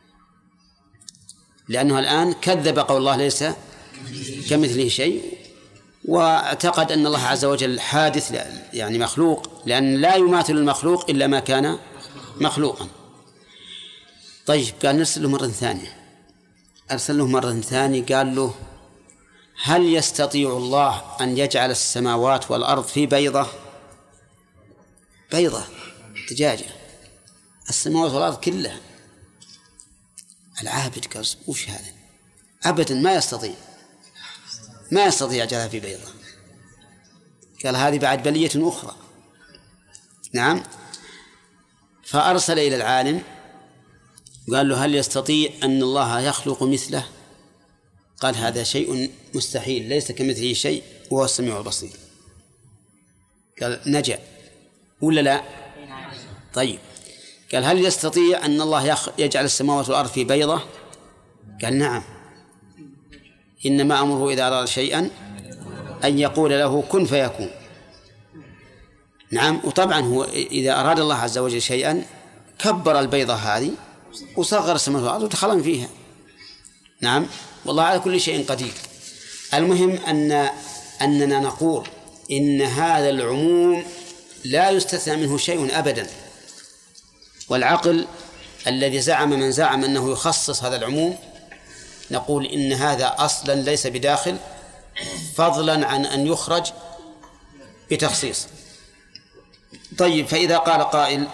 [SPEAKER 1] لأنه الآن كذب قول الله ليس كمثله شيء، واعتقد أن الله عز وجل حادث يعني مخلوق، لأن لا يماثل المخلوق إلا ما كان مخلوقا. طيب قال نرسل له مرة ثانية، أرسل له مرة ثانية قال له هل يستطيع الله أن يجعل السماوات والأرض في بيضة دجاجة، السماوات والأرض كلها؟ العابد قال وش هذا؟ أبدا ما يستطيع يجعلها في بيضة. قال هذه بعد بلية أخرى. نعم. فأرسل إلى العالم قال له هل يستطيع أن الله يخلق مثله؟ قال هذا شيء مستحيل، ليس كمثله شيء وهو السميع البصير. قال نجا ولا لا؟ طيب قال هل يستطيع أن الله يجعل السماوات والأرض في بيضة؟ قال نعم، إنما أمره إذا أراد شيئا أن يقول له كن فيكون. نعم. وطبعا هو إذا أراد الله عز وجل شيئا كبر البيضة هذه وصغر السماوات والأرض ودخلن فيها. نعم. والله على كل شيء قدير. المهم أننا نقول إن هذا العموم لا يستثنى منه شيء أبدا، والعقل الذي من زعم أنه يخصص هذا العموم نقول إن هذا أصلا ليس بداخل، فضلا عن أن يخرج بتخصيص. طيب فإذا قال قائل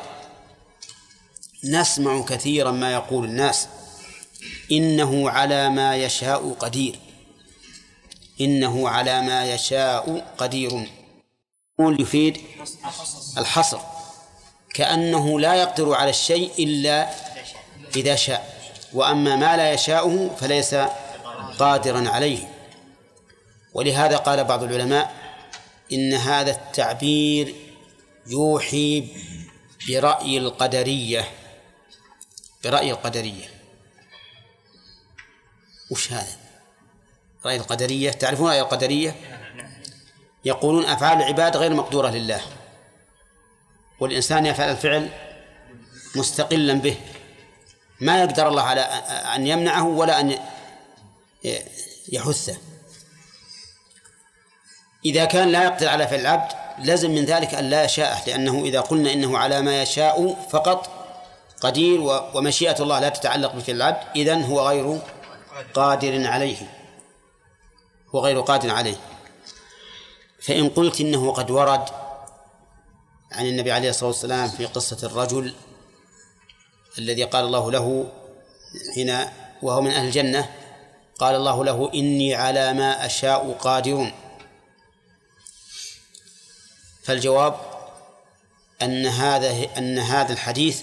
[SPEAKER 1] نسمع كثيرا ما يقول الناس إنه على ما يشاء قدير، إنه على ما يشاء قدير، يفيد الحصر، كأنه لا يقدر على الشيء إلا إذا شاء، وأما ما لا يشاءه فليس قادرا عليه. ولهذا قال بعض العلماء إن هذا التعبير يوحي برأي القدرية. وش هذا رأي القدرية؟ تعرفون رأي القدرية؟ يقولون أفعال العباد غير مقدورة لله، والإنسان يفعل الفعل مستقلا به، ما يقدر الله على أن يمنعه ولا أن يحثه. إذا كان لا يقدر على فعل العبد لازم من ذلك أن لا يشاءه، لأنه إذا قلنا إنه على ما يشاء فقط قدير ومشيئة الله لا تتعلق بفعل العبد، إذن هو غير قادر عليه. فإن قلت إنه قد ورد عن النبي عليه الصلاة والسلام في قصة الرجل الذي قال الله له حين وهو من أهل الجنة، قال الله له إني على ما أشاء قادر، فالجواب أن هذا الحديث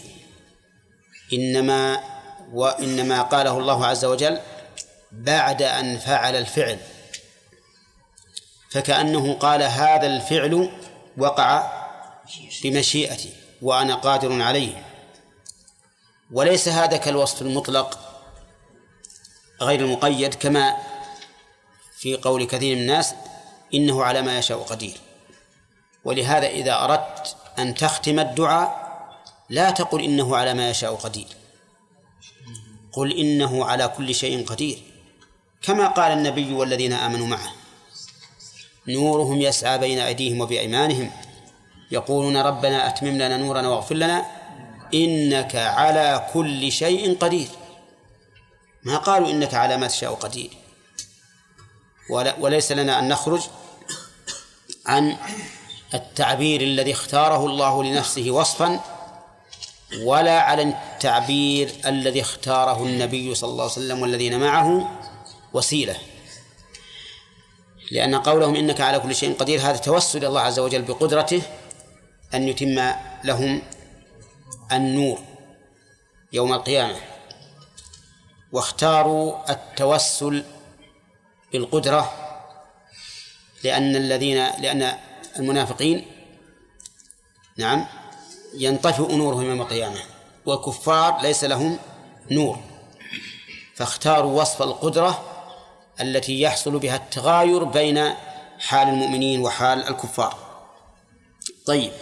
[SPEAKER 1] إنما قاله الله عز وجل بعد أن فعل الفعل، فكأنه قال هذا الفعل وقع بمشيئتي وأنا قادر عليه، وليس هذا كالوصف المطلق غير المقيد كما في قول كثير من الناس إنه على ما يشاء قدير. ولهذا إذا أردت أن تختم الدعاء لا تقل إنه على ما يشاء قدير، قل إنه على كل شيء قدير، كما قال النبي والذين آمنوا معه نورهم يسعى بين أيديهم وبأيمانهم يقولون ربنا أتمم لنا نورنا واغفر لنا إنك على كل شيء قدير. ما قالوا إنك على ما تشاء قدير. وليس لنا أن نخرج عن التعبير الذي اختاره الله لنفسه وصفا، ولا على التعبير الذي اختاره النبي صلى الله عليه وسلم والذين معه وسيلة، لأن قولهم إنك على كل شيء قدير هذا توسل الله عز وجل بقدرته أن يتم لهم النور يوم القيامة، واختاروا التوسل بالقدرة لأن المنافقين ينطفئ نورهم يوم القيامة، والكفار ليس لهم نور. فاختاروا وصف القدرة التي يحصل بها التغاير بين حال المؤمنين وحال الكفار. طيب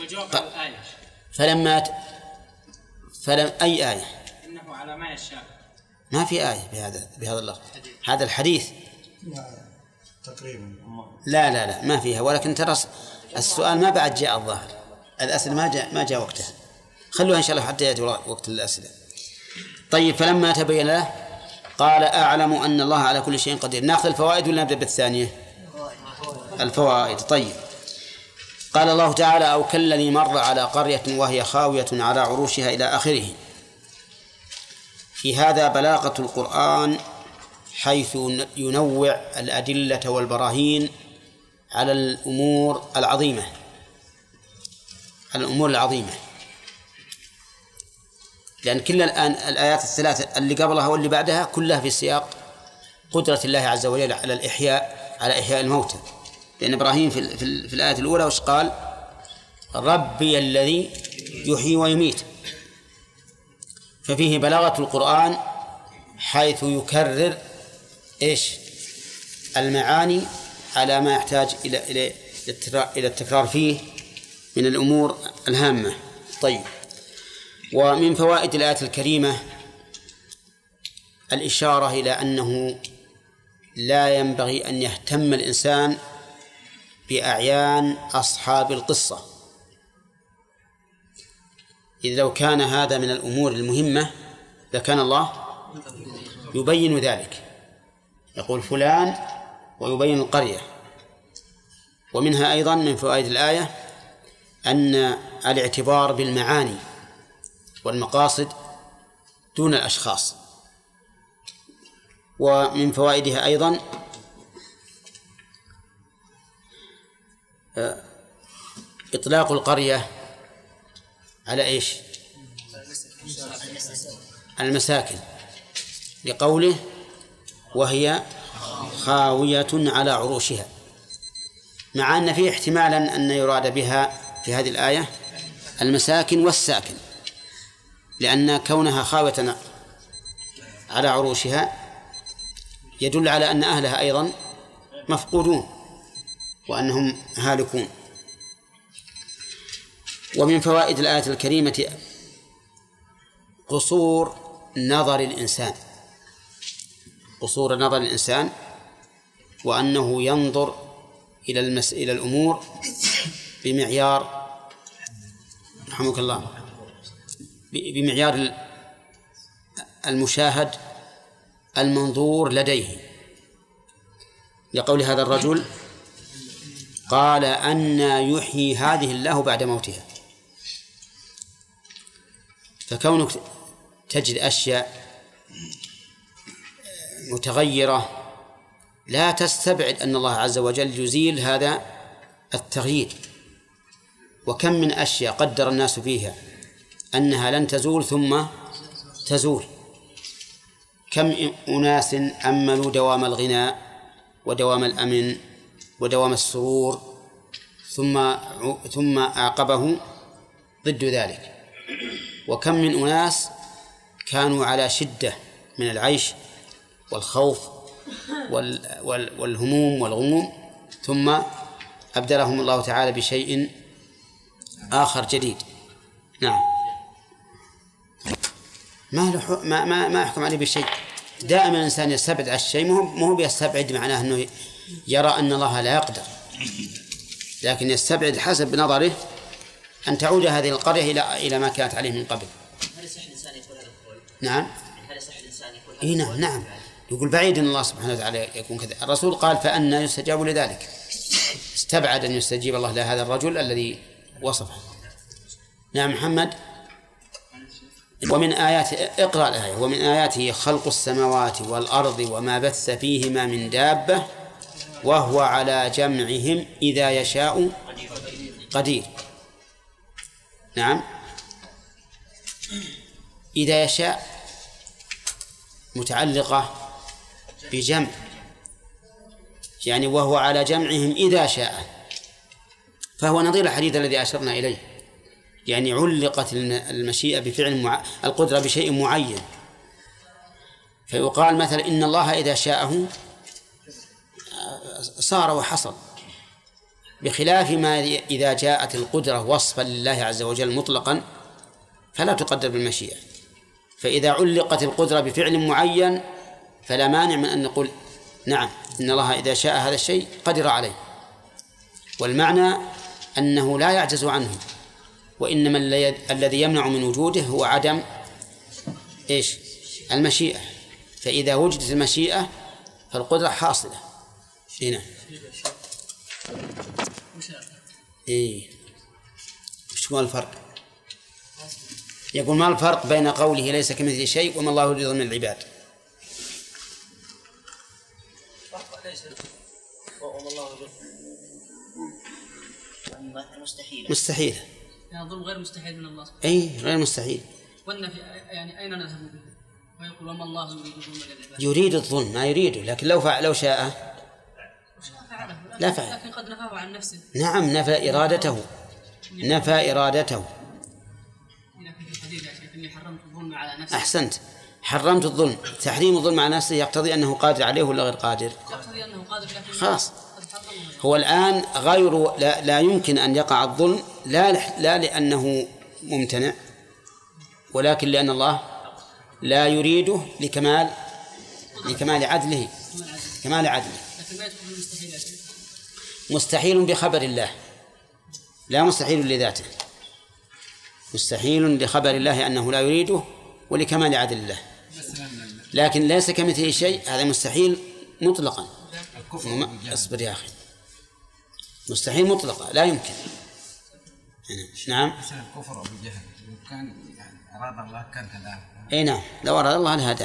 [SPEAKER 1] فلم أي آية؟
[SPEAKER 5] إنه على ما يشاء.
[SPEAKER 1] ما في آية بهذا اللفظ. هذا الحديث
[SPEAKER 2] تقريبا.
[SPEAKER 1] لا ما فيها، ولكن ترى السؤال ما بعد جاء الظاهر، الأسئلة ما جاء وقتها، خلوها إن شاء الله حتى يأتي وقت الأسئلة. طيب فلما تبين له قال أعلم أن الله على كل شيء قدير. نأخذ الفوائد ولا نبدأ بالثانية؟ الفوائد. طيب قال الله تعالى أو كالذي مر على قرية وهي خاوية على عروشها إلى آخره. في هذا بلاغة القرآن حيث ينوع الأدلة والبراهين على الأمور العظيمة، لأن كل الآن الآيات الثلاثة اللي قبلها واللي بعدها كلها في سياق قدرة الله عز وجل على إحياء الموتى. لأن إبراهيم في الآية الأولى وش قال؟ ربي الذي يحيي ويميت. ففيه بلاغة القرآن حيث يكرر المعاني على ما يحتاج إلى التكرار فيه من الأمور الهامة. طيب ومن فوائد الآية الكريمة الإشارة إلى أنه لا ينبغي أن يهتم الإنسان بأعيان أصحاب القصة، إذ لو كان هذا من الأمور المهمة لكان الله يبين ذلك، يقول فلان ويبين القرية. ومنها أيضا من فوائد الآية أن الاعتبار بالمعاني والمقاصد دون الأشخاص. ومن فوائدها أيضا إطلاق القرية على المساكن، لقوله وهي خاوية على عروشها، مع أن فيه احتمالا أن يراد بها في هذه الآية المساكن والساكن، لأن كونها خاوية على عروشها يدل على أن أهلها أيضا مفقودون وأنهم هالكون. ومن فوائد الآية الكريمة قصور نظر الإنسان وأنه ينظر إلى الأمور بمعيار رحمك الله بمعيار المشاهد المنظور لديه، لقول هذا الرجل قال أنى يحيي هذه الله بعد موتها. فكونك تجد أشياء متغيرة لا تستبعد أن الله عز وجل يزيل هذا التغيير. وكم من أشياء قدر الناس فيها أنها لن تزول ثم تزول. كم أناس أملوا دوام الغناء ودوام الأمن ودوام السرور ثم أعقبه ضد ذلك. وكم من أناس كانوا على شدة من العيش والخوف والهموم والغموم ثم أبدلهم الله تعالى بشيء آخر جديد. نعم ما أحكم عليه بالشيء. دائما الإنسان يستبعد على الشيء، مو بيستبعد معناه أنه يرى أن الله لا يقدر، لكن يستبعد حسب نظره أن تعود هذه القرية إلى ما كانت عليه من قبل.
[SPEAKER 3] هل يصح الإنسان يقول هذا القول؟
[SPEAKER 1] نعم.
[SPEAKER 3] هل يصح الإنسان يقول هذا القول؟
[SPEAKER 1] نعم يقول بعيد أن الله سبحانه وتعالى يكون كذا. الرسول قال فأنى يستجاب لذلك، استبعد أن يستجيب الله لهذا الرجل الذي وصفه. نعم محمد. ومن آيات اقرأ الآية. ومن آياته خلق السماوات والأرض وما بث فيهما من دابة وهو على جمعهم إذا يشاء قدير. نعم إذا يشاء متعلقة بجمع، يعني وهو على جمعهم إذا شاء، فهو نظير الحديث الذي أشرنا إليه، يعني علقت المشيئة بفعل القدرة بشيء معين. فيقال مثلا إن الله إذا شاءه صار وحصل، بخلاف ما إذا جاءت القدرة وصفا لله عز وجل مطلقا فلا تقدر بالمشيئة. فإذا علقت القدرة بفعل معين فلا مانع من أن نقول نعم إن الله إذا شاء هذا الشيء قدر عليه، والمعنى أنه لا يعجز عنه، وإنما الذي يمنع من وجوده هو عدم المشيئة. فإذا وجدت المشيئة فالقدرة حاصلة هنا. وش هو الفرق؟ يقول ما الفرق بين قوله ليس كمثله شيء وما الله يريد من العباد؟ مستحيل.
[SPEAKER 6] الظلم غير مستحيل من الله.
[SPEAKER 1] غير مستحيل.
[SPEAKER 6] والنفي يعني أين نذهب به؟ ويقول وما الله يريد الظلم للعباد.
[SPEAKER 1] يريد الظلم ما يريده، لكن لو شاء لا فعل.
[SPEAKER 6] لكن قد نفاه عن نفسه.
[SPEAKER 1] نعم نفى إرادته. أحسنت. حرمت الظلم. تحريم الظلم على نفسه يقتضي أنه قادر عليه ولا غير قادر؟
[SPEAKER 6] يقتضي أنه قادر لكن
[SPEAKER 1] خلاص. هو الآن غير لا يمكن أن يقع الظلم لا لأنه ممتنع، ولكن لأن الله لا يريده لكمال عدله. كمال عدله. مستحيل بخبر الله، لا مستحيل لذاته. مستحيل لخبر الله أنه لا يريده ولكمال عدل الله. لكن ليس كمثله شيء، هذا مستحيل مطلقا. اصبر يا أخي. مستحيل مطلقا لا يمكن. نعم.
[SPEAKER 7] الكفر أو الجهل لو كان أراد الله كان هداه.
[SPEAKER 1] نعم لو أراد الله لهداه.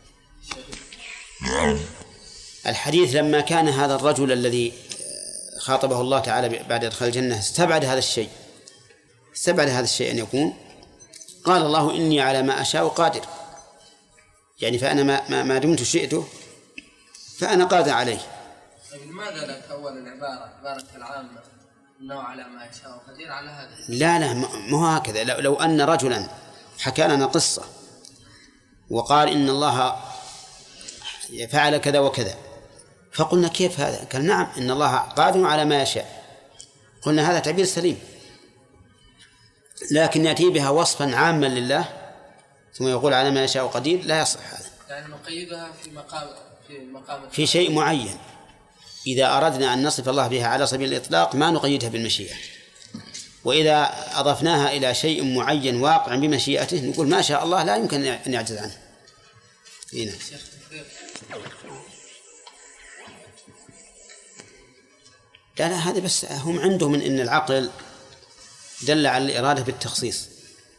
[SPEAKER 1] الحديث لما كان هذا الرجل الذي خاطبه الله تعالى بعد إدخال الجنة استبعد هذا الشيء أن يكون، قال الله إني على ما أشاء قادر، يعني فأنا ما دمت شئته فأنا قادر عليه.
[SPEAKER 4] لماذا لا تأول عبارة العامة إنه على ما يشاء قدير على هذا؟
[SPEAKER 1] لا مو هكذا. لو أن رجلا حكى لنا قصة وقال إن الله فعل كذا وكذا، فقلنا كيف هذا؟ قال نعم إن الله قادر على ما يشاء، قلنا هذا تعبير سليم. لكن يأتي بها وصفا عاما لله ثم يقول على ما يشاء قدير لا يصح هذا.
[SPEAKER 4] يعني نقيدها
[SPEAKER 1] في شيء معين. إذا أردنا أن نصف الله بها على سبيل الإطلاق ما نقيدها بالمشيئة، وإذا أضفناها إلى شيء معين واقع بمشيئته نقول ما شاء الله لا يمكن أن يعجز عنه. هنا. لا هذا بس هم عندهم من إن العقل دل على الإرادة بالتخصيص،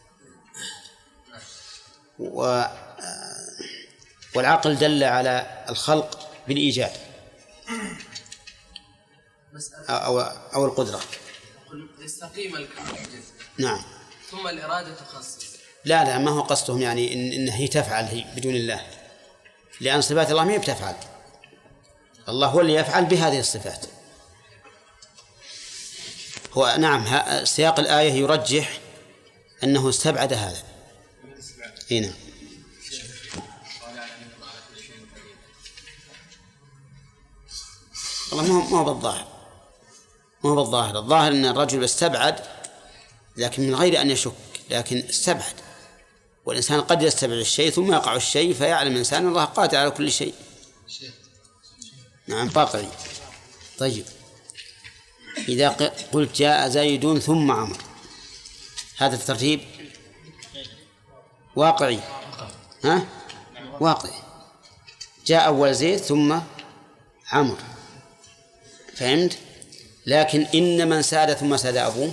[SPEAKER 1] والعقل دل على الخلق بالإيجاد أو القدرة.
[SPEAKER 4] يستقيم الكون.
[SPEAKER 1] نعم.
[SPEAKER 4] ثم الإرادة تخصص.
[SPEAKER 1] لا ما هو قصدهم يعني إن هي تفعل هي بدون الله، لأن صفات الله ما هي بتفعل، الله هو اللي يفعل بهذه الصفات. هو نعم سياق الآية يرجح أنه استبعد هذا. هنا والله ما هو بالظاهر. الظاهر أن الرجل استبعد لكن من غير أن يشك، لكن استبعد. والإنسان قد يستبعد الشيء ثم يقع الشيء فيعلم الإنسان الله قادر على كل شيء. نعم واقعي. طيب إذا قلت جاء زيد ثم عمرو، هذا الترتيب واقعي. واقعي. جاء أول زيد ثم عمرو، فهمت؟ لكن إن من ساد ثم ساد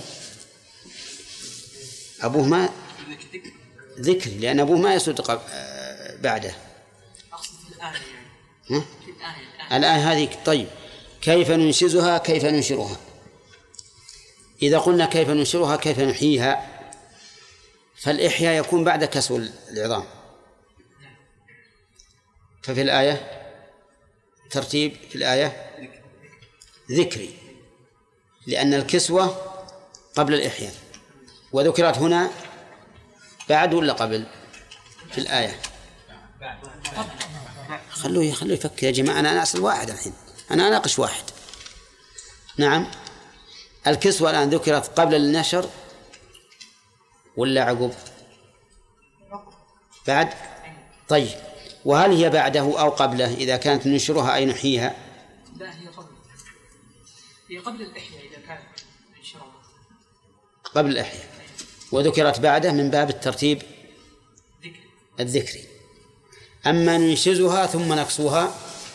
[SPEAKER 1] أبوه ما ذكر، لأن أبوه ما يسود بعده.
[SPEAKER 6] أقصد في الآية يعني. في
[SPEAKER 1] الآية هذه. طيب كيف ننشزها كيف ننشرها؟ إذا قلنا كيف ننشرها كيف نحييها، فالإحياء يكون بعد كسو العظام، ففي الآية ترتيب في الآية ذكري، لأن الكسوة قبل الإحياء، وذكرت هنا بعد ولا قبل في الآية؟ خلوه يفكر يا جماعة. أنا أسأل واحد الحين، أنا أناقش واحد. نعم، الكسوة الآن ذكرت قبل النشر ولا عقب؟ بعد. طيب، وهل هي بعده أو قبله إذا كانت ننشرها أي نحييها؟
[SPEAKER 6] لا، هي قبل الإحياء إذا كانت ننشرها
[SPEAKER 1] قبل الإحياء، وذكرت بعده من باب الترتيب الذكري. أما ننشزها ثم نكسوها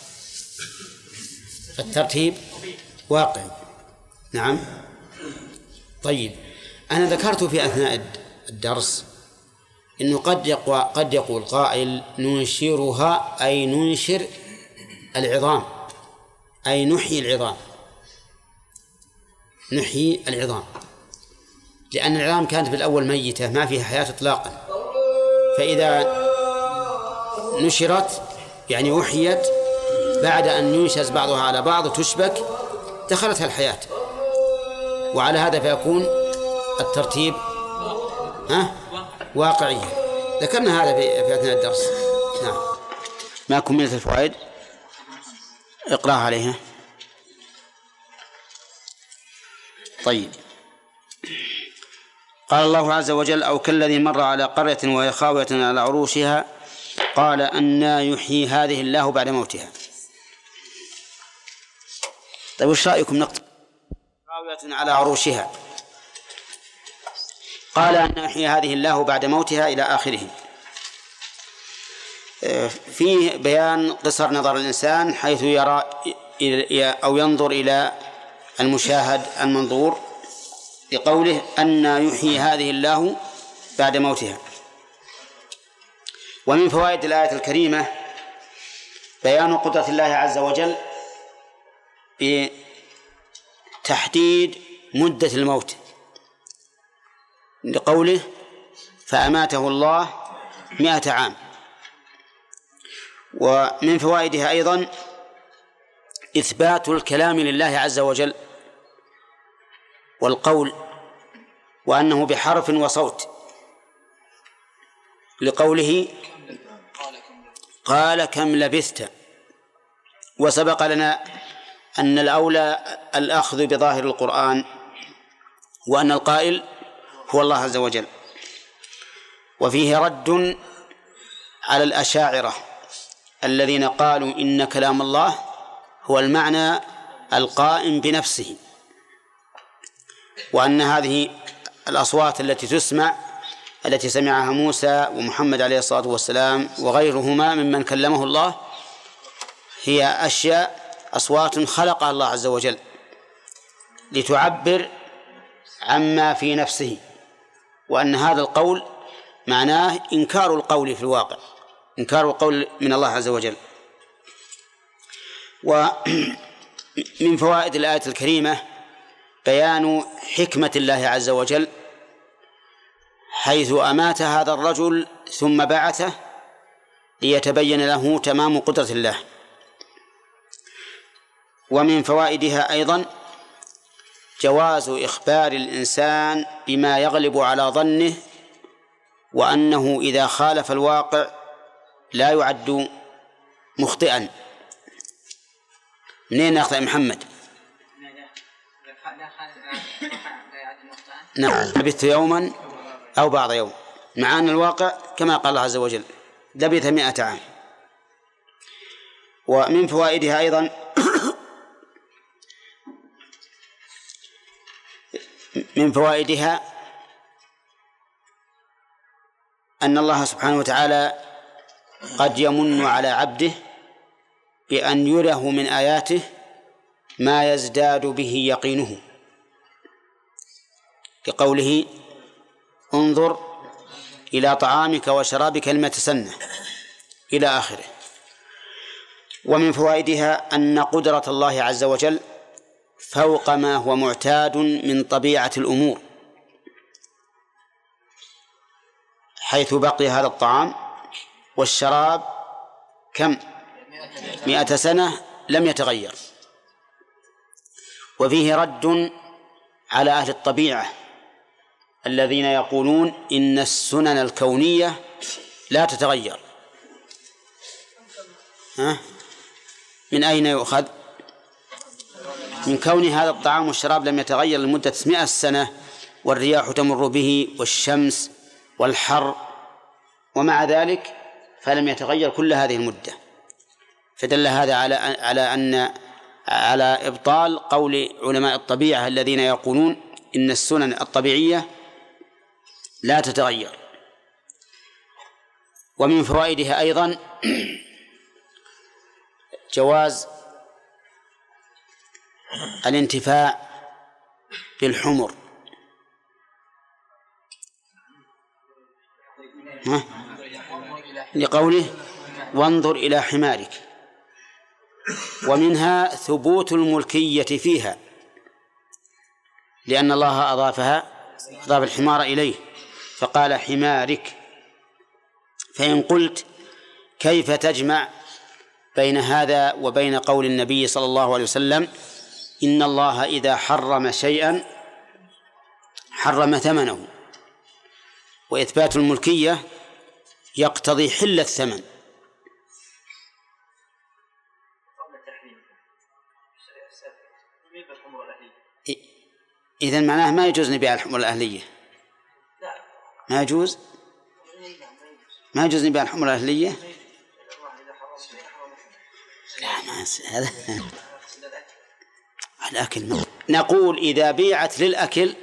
[SPEAKER 1] الترتيب واقع. نعم. طيب، أنا ذكرت في أثناء الدرس إنه قد يقول قائل ننشرها أي ننشر العظام، أي نحيي العظام، نحيي العظام، لأن العظام كانت بالأول ميتة ما فيها حياة إطلاقا، فإذا نشرت يعني أحيت بعد أن ينشز بعضها على بعض تشبك دخلتها الحياة، وعلى هذا فيكون الترتيب واقعيا. ذكرنا هذا في أثناء الدرس. نعم. ما كملت الفوائد اقرأها عليها. طيب، قال الله عز وجل: أو كالذي مر على قرية وهي خاوية على عروشها قال أنى يحيي هذه الله بعد موتها. طيب، وش رأيكم نقطة خاوية على عروشها قال أنى يحيي هذه الله بعد موتها إلى آخره؟ فيه بيان قصر نظر الإنسان حيث يرى أو ينظر إلى المشاهد المنظور بقوله أنى يحيي هذه الله بعد موتها. ومن فوائد الآية الكريمة بيان قدرة الله عز وجل بتحديد مدة الموت لقوله فأماته الله 100 عام. ومن فوائدها أيضا إثبات الكلام لله عز وجل والقول، وأنه بحرف وصوت، لقوله قال كم لبثت. وسبق لنا أن الأولى الأخذ بظاهر القرآن، وأن القائل هو الله عز وجل. وفيه رد على الأشاعرة الذين قالوا إن كلام الله هو المعنى القائم بنفسه، وأن هذه الأصوات التي تسمع التي سمعها موسى ومحمد عليه الصلاة والسلام وغيرهما ممن كلمه الله هي أشياء أصوات خلقها الله عز وجل لتعبر عما في نفسه، وأن هذا القول معناه إنكار القول في الواقع، إنكار القول من الله عز وجل. ومن فوائد الآية الكريمة بيان حكمة الله عز وجل حيث أمات هذا الرجل ثم بعثه ليتبين له تمام قدرة الله. ومن فوائدها أيضا جواز إخبار الإنسان بما يغلب على ظنه، وأنه إذا خالف الواقع لا يعد مخطئا. منين يخطئ محمد؟ نعم، لبثت يوما أو بعض يوم، مع أن الواقع كما قال الله عز وجل لبث 100 عام. ومن فوائدها أيضا من فوائدها أن الله سبحانه وتعالى قد يمن على عبده بأن يره من آياته ما يزداد به يقينه، كقوله انظر إلى طعامك وشرابك لم يتسنه إلى آخره. ومن فوائدها أن قدرة الله عز وجل فوق ما هو معتاد من طبيعة الأمور، حيث بقي هذا الطعام والشراب كم 100 سنة لم يتغير. وفيه رد على أهل الطبيعة الذين يقولون إن السنن الكونية لا تتغير، من أين يؤخذ؟ من كون هذا الطعام والشراب لم يتغير لمدة 100 سنة، والرياح تمر به والشمس والحر، ومع ذلك فلم يتغير كل هذه المدة. فدل هذا على إبطال قول علماء الطبيعة الذين يقولون إن السنن الطبيعية لا تتغير. ومن فوائدها أيضا جواز الانتفاع بالحمر، لقوله وانظر إلى حمارك. ومنها ثبوت الملكية فيها، لأن الله أضاف الحمار إليه فقال حمارك. فإن قلت كيف تجمع بين هذا وبين قول النبي صلى الله عليه وسلم إن الله إذا حرم شيئا حرم ثمنه، وإثبات الملكية يقتضي حل الثمن. إذن معناه ما يجوز نبيع الحمر الأهلية، ما يجوز نبيع الحمر الأهلية. لا ما هذا الأكل. نقول إذا بيعت للأكل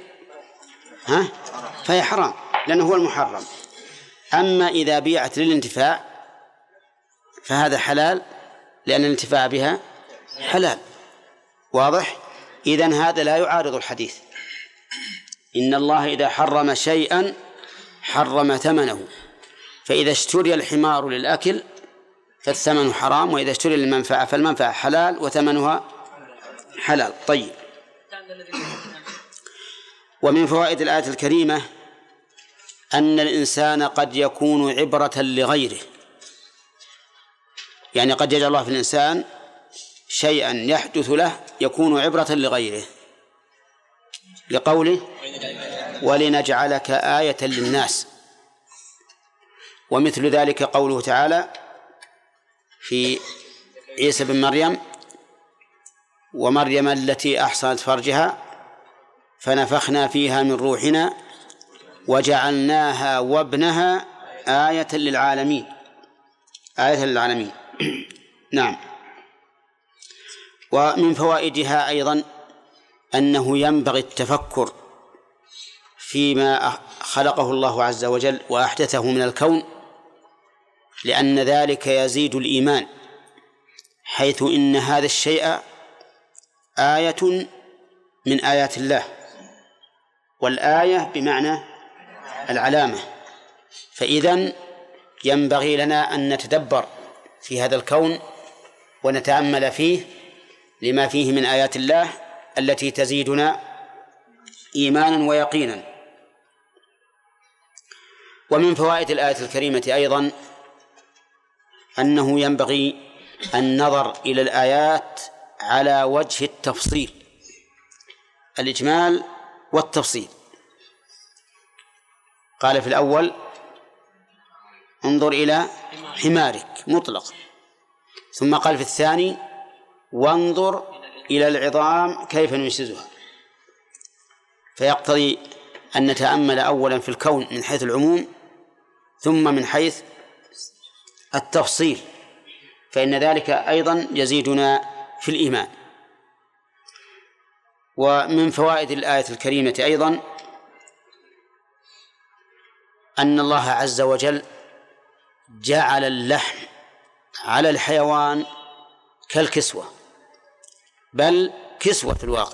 [SPEAKER 1] فهي حرام لأنه هو المحرم، أما إذا بيعت للانتفاع فهذا حلال لأن الانتفاع بها حلال. واضح؟ إذن هذا لا يعارض الحديث. إن الله إذا حرم شيئا حرم ثمنه، فإذا اشتري الحمار للأكل فالثمن حرام، وإذا اشتري للمنفعة فالمنفعة حلال وثمنها حلال. طيب. ومن فوائد الآية الكريمة أن الإنسان قد يكون عبرة لغيره، يعني قد يجعل الله في الإنسان شيئا يحدث له يكون عبرة لغيره، لقوله ولنجعلك آية للناس. ومثل ذلك قوله تعالى في عيسى بن مريم ومريم التي أحصنت فرجها فنفخنا فيها من روحنا وجعلناها وابنها آية للعالمين، آية للعالمين. نعم. ومن فوائدها أيضا أنه ينبغي التفكر فيما خلقه الله عز وجل وأحدثه من الكون، لأن ذلك يزيد الإيمان، حيث إن هذا الشيء آية من آيات الله، والآية بمعنى العلامة. فإذن ينبغي لنا أن نتدبر في هذا الكون ونتأمل فيه لما فيه من آيات الله التي تزيدنا إيمانا ويقينا. ومن فوائد الآية الكريمة أيضا أنه ينبغي النظر إلى الآيات على وجه التفصيل، الإجمال والتفصيل. قال في الأول انظر إلى حمارك مطلق، ثم قال في الثاني وانظر إلى العظام كيف ننشزها، فيقتضي أن نتأمل أولا في الكون من حيث العموم ثم من حيث التفصيل، فإن ذلك أيضا يزيدنا في الإيمان. ومن فوائد الآية الكريمة أيضا أن الله عز وجل جعل اللحم على الحيوان كالكسوة، بل كسوة في الواقع،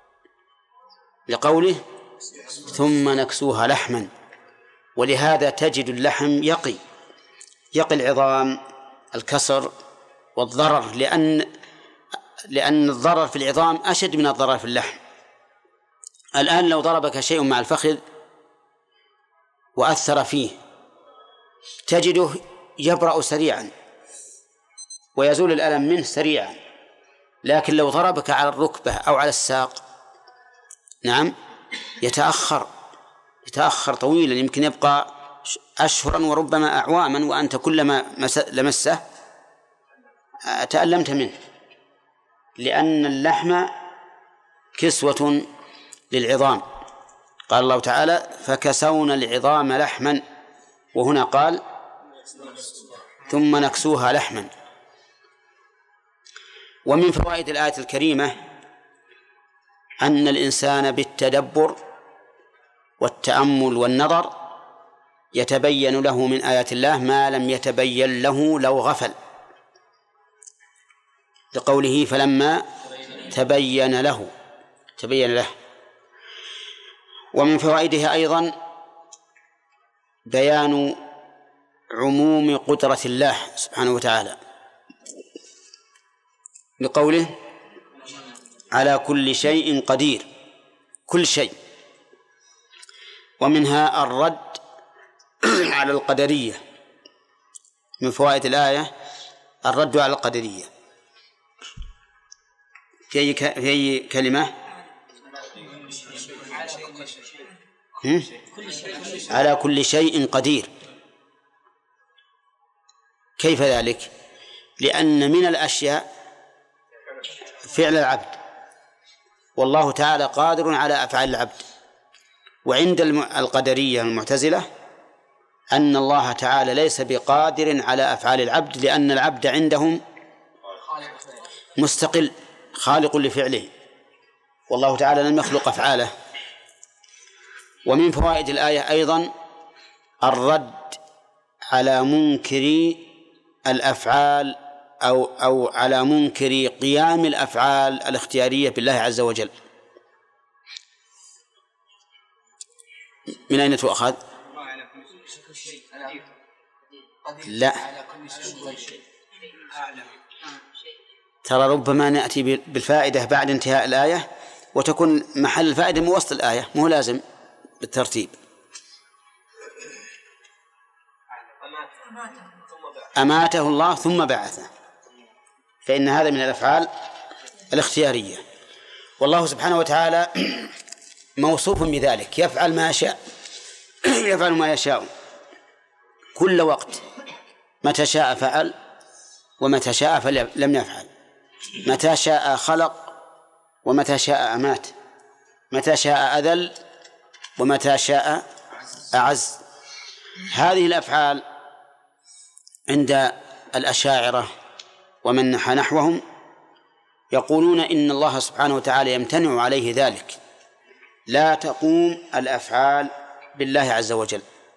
[SPEAKER 1] لقوله ثم نكسوها لحما. ولهذا تجد اللحم يقي العظام الكسر والضرر، لأن الضرر في العظام أشد من الضرر في اللحم. الآن لو ضربك شيء مع الفخذ وأثر فيه تجده يبرأ سريعا ويزول الألم منه سريعا، لكن لو ضربك على الركبة أو على الساق نعم يتأخر طويلا، يمكن يبقى أشهرا وربما أعواما، وأنت كلما لمسه تألمت منه، لأن اللحم كسوة للعظام. قال الله تعالى فكسونا العظام لحما، وهنا قال ثم نكسوها لحما. ومن فوائد الآية الكريمة أن الإنسان بالتدبر والتأمل والنظر يتبين له من آيات الله ما لم يتبين له لو غفل، لقوله فلما تبين له. ومن فوائدها أيضا بيان عموم قدرة الله سبحانه وتعالى، لقوله على كل شيء قدير، كل شيء. ومنها الرد على القدرية، من فوائد الآية الرد على القدرية. في أي كلمة؟ على كل شيء قدير. كيف ذلك؟ لأن من الأشياء فعل العبد، والله تعالى قادر على أفعال العبد. وعند القدرية المعتزلة أن الله تعالى ليس بقادر على أفعال العبد، لأن العبد عندهم مستقل خالق لفعله، والله تعالى لم يخلق أفعاله. ومن فوائد الآية أيضا الرد على منكر الأفعال أو على منكر قيام الأفعال الاختيارية بالله عز وجل. من أين تؤخذ؟ لا، ترى ربما نأتي بالفائدة بعد انتهاء الآية وتكون محل الفائدة من وسط الآية، مو لازم بالترتيب. أماته الله ثم بعثه، فإن هذا من الأفعال الاختيارية. والله سبحانه وتعالى موصوف بذلك، يفعل ما يشاء يفعل ما يشاء كل وقت، متى شاء فعل ومتى شاء فلم يفعل، متى شاء خلق ومتى شاء أمات، متى شاء أذل ومتى شاء أعز. هذه الأفعال عند الأشاعرة ومن نحى نحوهم يقولون إن الله سبحانه وتعالى يمتنع عليه ذلك، لا تقوم الأفعال بالله عز وجل.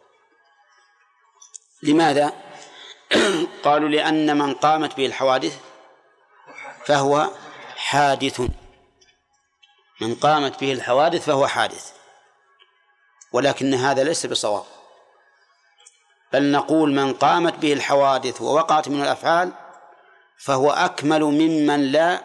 [SPEAKER 1] لماذا؟ قالوا لأن من قامت به الحوادث فهو حادث، من قامت به الحوادث فهو حادث، ولكن هذا ليس بصواب، بل نقول من قامت به الحوادث ووقعت من الأفعال فهو أكمل ممن لا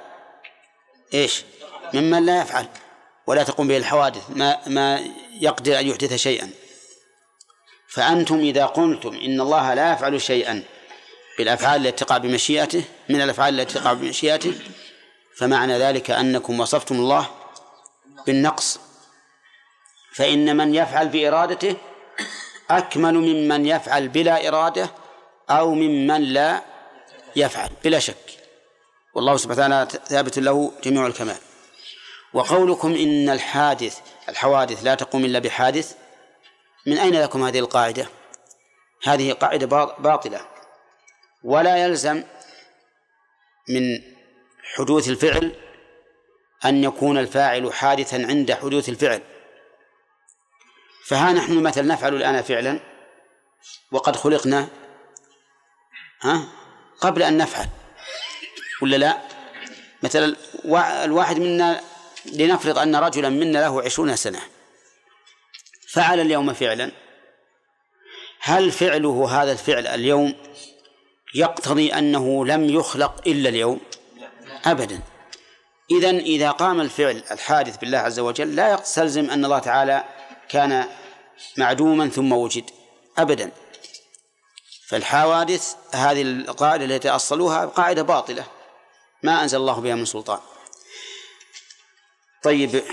[SPEAKER 1] ممن لا يفعل ولا تقوم به الحوادث، ما يقدر أن يحدث شيئا. فأنتم إذا قلتم إن الله لا يفعل شيئا بالأفعال التي تقع بمشيئته، من الأفعال التي تقع بمشيئته، فمعنى ذلك أنكم وصفتم الله بالنقص، فإن من يفعل بإرادته أكمل ممن يفعل بلا إرادة أو ممن لا يفعل بلا شك، والله سبحانه وتعالى ثابت له جميع الكمال. وقولكم إن الحوادث لا تقوم إلا بحادث، من أين لكم هذه القاعدة؟ هذه قاعدة باطلة، ولا يلزم من حدوث الفعل أن يكون الفاعل حادثا عند حدوث الفعل. فها نحن مثلا نفعل الآن فعلا وقد خلقنا قبل أن نفعل، ولا لا؟ مثلا الواحد منا، لنفرض أن رجلا منا له 20 سنة فعل اليوم فعلا، هل فعله هذا الفعل اليوم يقتضي أنه لم يخلق إلا اليوم؟ أبدا. إذن إذا قام الفعل الحادث بالله عز وجل لا يستلزم أن الله تعالى كان معدوما ثم وجد أبدا. فالحوادث هذه القاعدة التي أصلوها قاعدة باطلة ما أنزل الله بها من سلطان. طيب،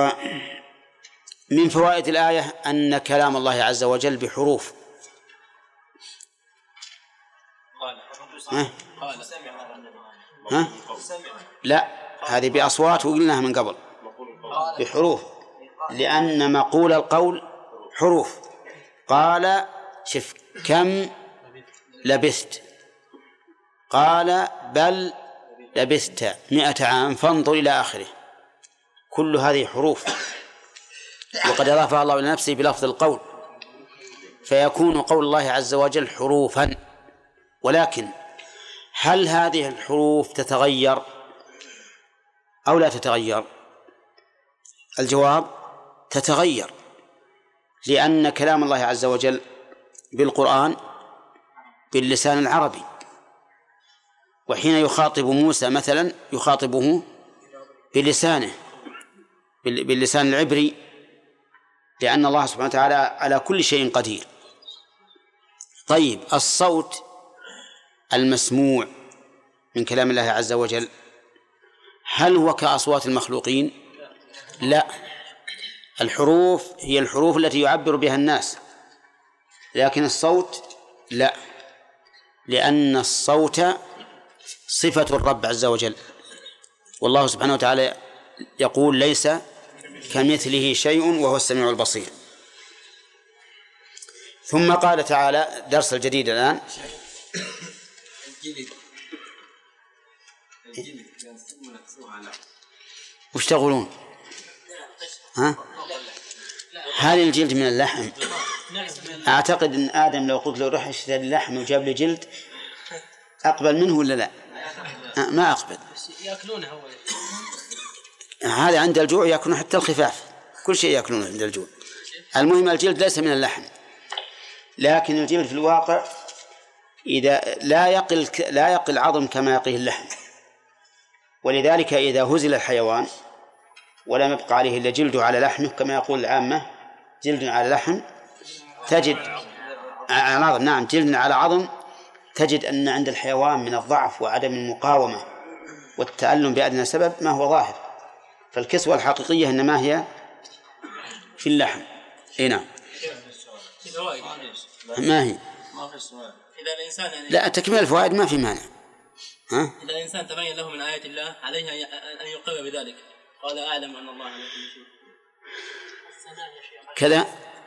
[SPEAKER 1] ومن فوائد الآية أن كلام الله عز وجل بحروف. ها؟ لا، هذه بأصوات وقلناها من قبل بحروف، لأن مقول القول حروف. قال شف كم لبثت، قال بل لبثت 100 عام فانظر إلى آخره، كل هذه حروف، وقد أضافها الله إلى نفسه بلفظ القول، فيكون قول الله عز وجل حروفا. ولكن هل هذه الحروف تتغير أو لا تتغير؟ الجواب تتغير، لأن كلام الله عز وجل بالقرآن باللسان العربي، وحين يخاطب موسى مثلا يخاطبه بلسانه باللسان العبري، لأن الله سبحانه وتعالى على كل شيء قدير. طيب، الصوت المسموع من كلام الله عز وجل هل هو كأصوات المخلوقين؟ لا، الحروف هي الحروف التي يعبر بها الناس، لكن الصوت لا، لأن الصوت صفة الرب عز وجل، والله سبحانه وتعالى يقول ليس كمثله شيء وهو السميع البصير. ثم قال تعالى درس الجديد الآن. وش تقولون؟ ها؟ هل الجلد من اللحم؟ أعتقد أن آدم لو قلت له روح اشتري اللحم وجاب لي جلد أقبل منه ولا لا؟ ما أقبل.
[SPEAKER 6] يأكلونه أول.
[SPEAKER 1] هذا عند الجوع يأكلون حتى الخفاف، كل شيء يأكلونه عند الجوع. المهم الجلد ليس من اللحم، لكن الجلد في الواقع إذا لا يقل عظم كما يقيه اللحم، ولذلك إذا هزل الحيوان ولم يبقى عليه إلا جلده على لحمه كما يقول العامة جلد على لحم تجد على عظم، نعم جلد على عظم، تجد أن عند الحيوان من الضعف وعدم المقاومة والتألم بأدنى سبب ما هو ظاهر، فالكسوة الحقيقية إنما هي في اللحم. نعم. ما هي؟
[SPEAKER 8] إذا الإنسان
[SPEAKER 1] لا، تكمل الفوائد ما في مانع. ها؟
[SPEAKER 8] إذا الإنسان تبين له من آيات الله عليه أن يقر بذلك، قال أعلم أن الله على كل شيء.
[SPEAKER 1] كذا.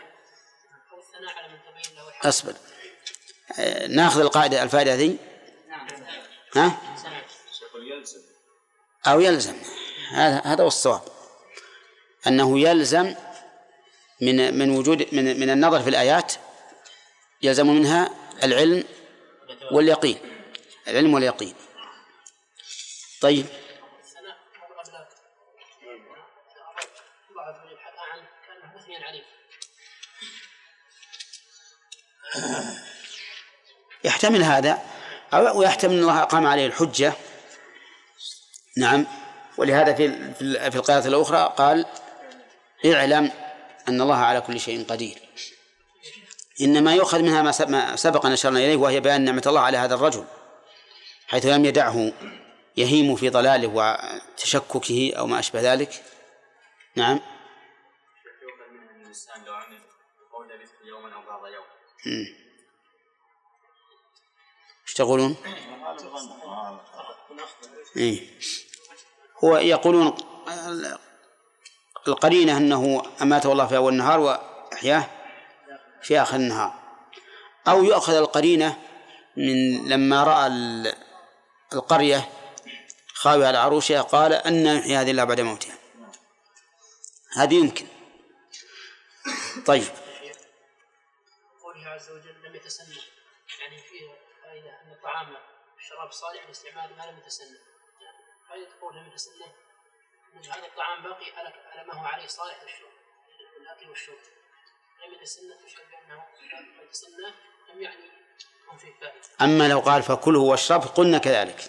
[SPEAKER 1] أصبر، ناخذ القاعدة الفائدة هذه. ها؟ أو يلزم، هذا هو الصواب، أنه يلزم من وجود من النظر في الآيات يلزم منها العلم واليقين، العلم واليقين. طيب، يحتمل هذا أو يحتمل أن الله أقام عليه الحجة. نعم، ولهذا في القراءة الأخرى قال اعلم أن الله على كل شيء قدير. إنما يؤخذ منها ما سبق أن أشرنا إليه، وهي بيان نعمة الله على هذا الرجل حيث لم يدعه يهيم في ضلاله وتشككه أو ما أشبه ذلك. نعم. ايش تقولون؟ هو يقولون القرينة أنه أماته الله في أول النهار وأحياه في آخر النهار، أو يؤخذ القرينة من لما رأى القرية خاوية على عروشها قال أن يحيي هذه الله بعد موتها، هذه يمكن. طيب،
[SPEAKER 6] قوله عز وجل لم يتسنى، يعني فيه فائدة أن الطعام والشراب صالح لاستعمال ما لم يتسنى. فائدة قول لم يتسنى أن هذا الطعام باقي على ما هو عليه صالح للشرب، الأكل والشرب. لم يتسنى تشعر بأنه يتسنى لم يعني هم فيه فائدة.
[SPEAKER 1] أما لو قال فكله واشربه قلنا كذلك،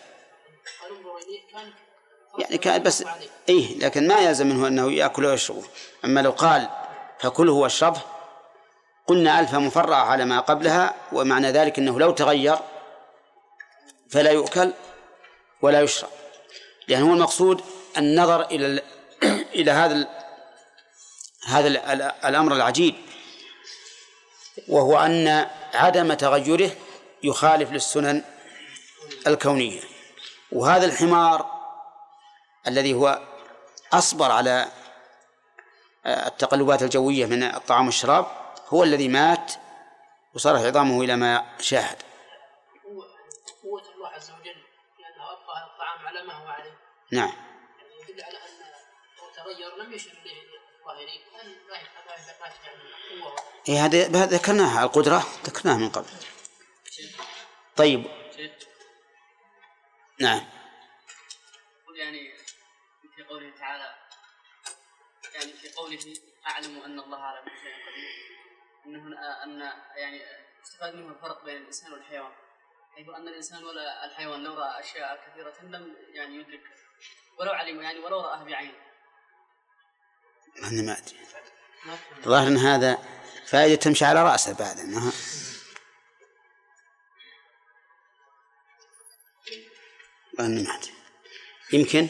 [SPEAKER 1] يعني كان بس لكن ما يلزم منه أنه يأكل ويشربه. أما لو قال فكله واشربه قلنا ألف مفرعة على ما قبلها، ومعنى ذلك أنه لو تغير فلا يؤكل ولا يشرب، لأن هو المقصود النظر إلى هذا الأمر العجيب، وهو أن عدم تغيره يخالف للسنن الكونية. وهذا الحمار الذي هو أصبر على التقلبات الجوية من الطعام والشراب هو الذي مات وصارت عظامه إلى ما شاهد.
[SPEAKER 6] قوة الله عز وجل لأنه أبقى هذا الطعام على ما هو عليه.
[SPEAKER 1] نعم.
[SPEAKER 6] يعني يدل على أن هو تغير لم يشر إليه الظاهرين لا
[SPEAKER 1] هذا ذكرناها القدرة ذكرناها من قبل. طيب نعم.
[SPEAKER 3] يعني في قوله تعالى يعني في قوله أعلم أن الله على كل شيء قدير أن يعني استفاد منه الفرق بين الإنسان والحيوان حيث أن الإنسان ولا الحيوان لو رأى أشياء كثيرة لم يعني يدرك ولو علم يعني ولو رآها بعينه.
[SPEAKER 1] أنا ما أدري الظاهر أن هذا فائدة تمشي على رأسه بعد أنها أنا ما أدري يمكن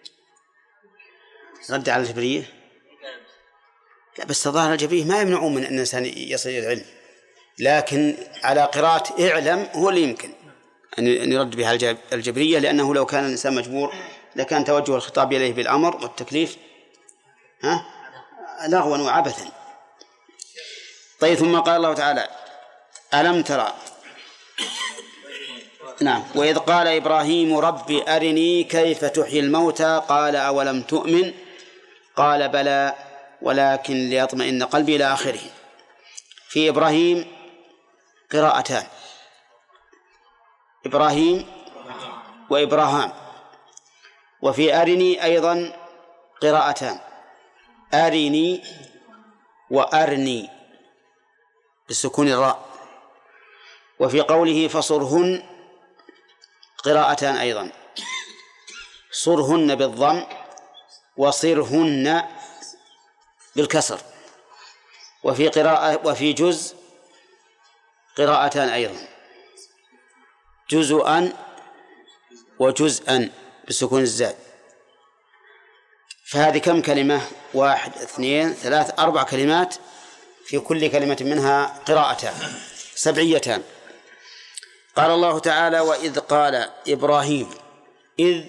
[SPEAKER 1] رد على الجبرية. لا بس الظاهر الجبرية ما يمنعون من أن الإنسان يصل إلى العلم لكن على قراءة اعلم هو اللي يمكن أن يرد بها الجبرية لأنه لو كان الإنسان مجبور لكان توجه الخطاب إليه بالأمر والتكليف لغوا وعبثا. طيب ثم قال الله تعالى ألم ترى نعم وإذ قال إبراهيم رب أرني كيف تحيي الموتى قال أولم تؤمن قال بلى ولكن ليطمئن قلبي إلى آخره. في إبراهيم قراءتان إبراهيم وإبراهام. وفي أرني أيضا قراءتان أرني وأرني بسكون الراء. وفي قوله فصرهن قراءتان أيضا صرهن بالضم وصرهن بالكسر. وفي جزء قراءتان أيضا جزءا وجزءا بسكون الزاي. فهذه كم كلمة؟ 1 2 3 4 كلمات في كل كلمة منها قراءتان سبعيتان. قال الله تعالى وإذ قال إبراهيم إذ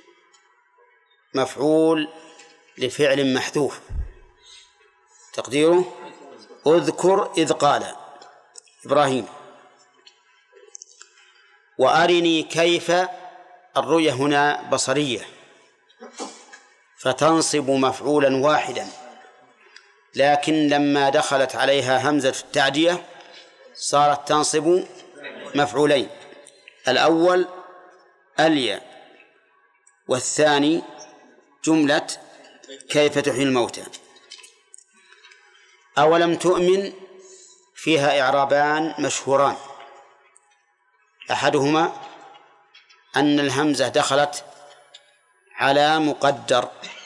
[SPEAKER 1] مفعول لفعل محذوف تقديره اذكر إذ قال إبراهيم. وأرني كيف الرؤية هنا بصرية فتنصب مفعولا واحدا لكن لما دخلت عليها همزة التعدية صارت تنصب مفعولين الأول أليا والثاني جملة كيف تحيي الموتى. أولم تؤمن فيها إعرابان مشهوران أحدهما أن الهمزة دخلت على مقدر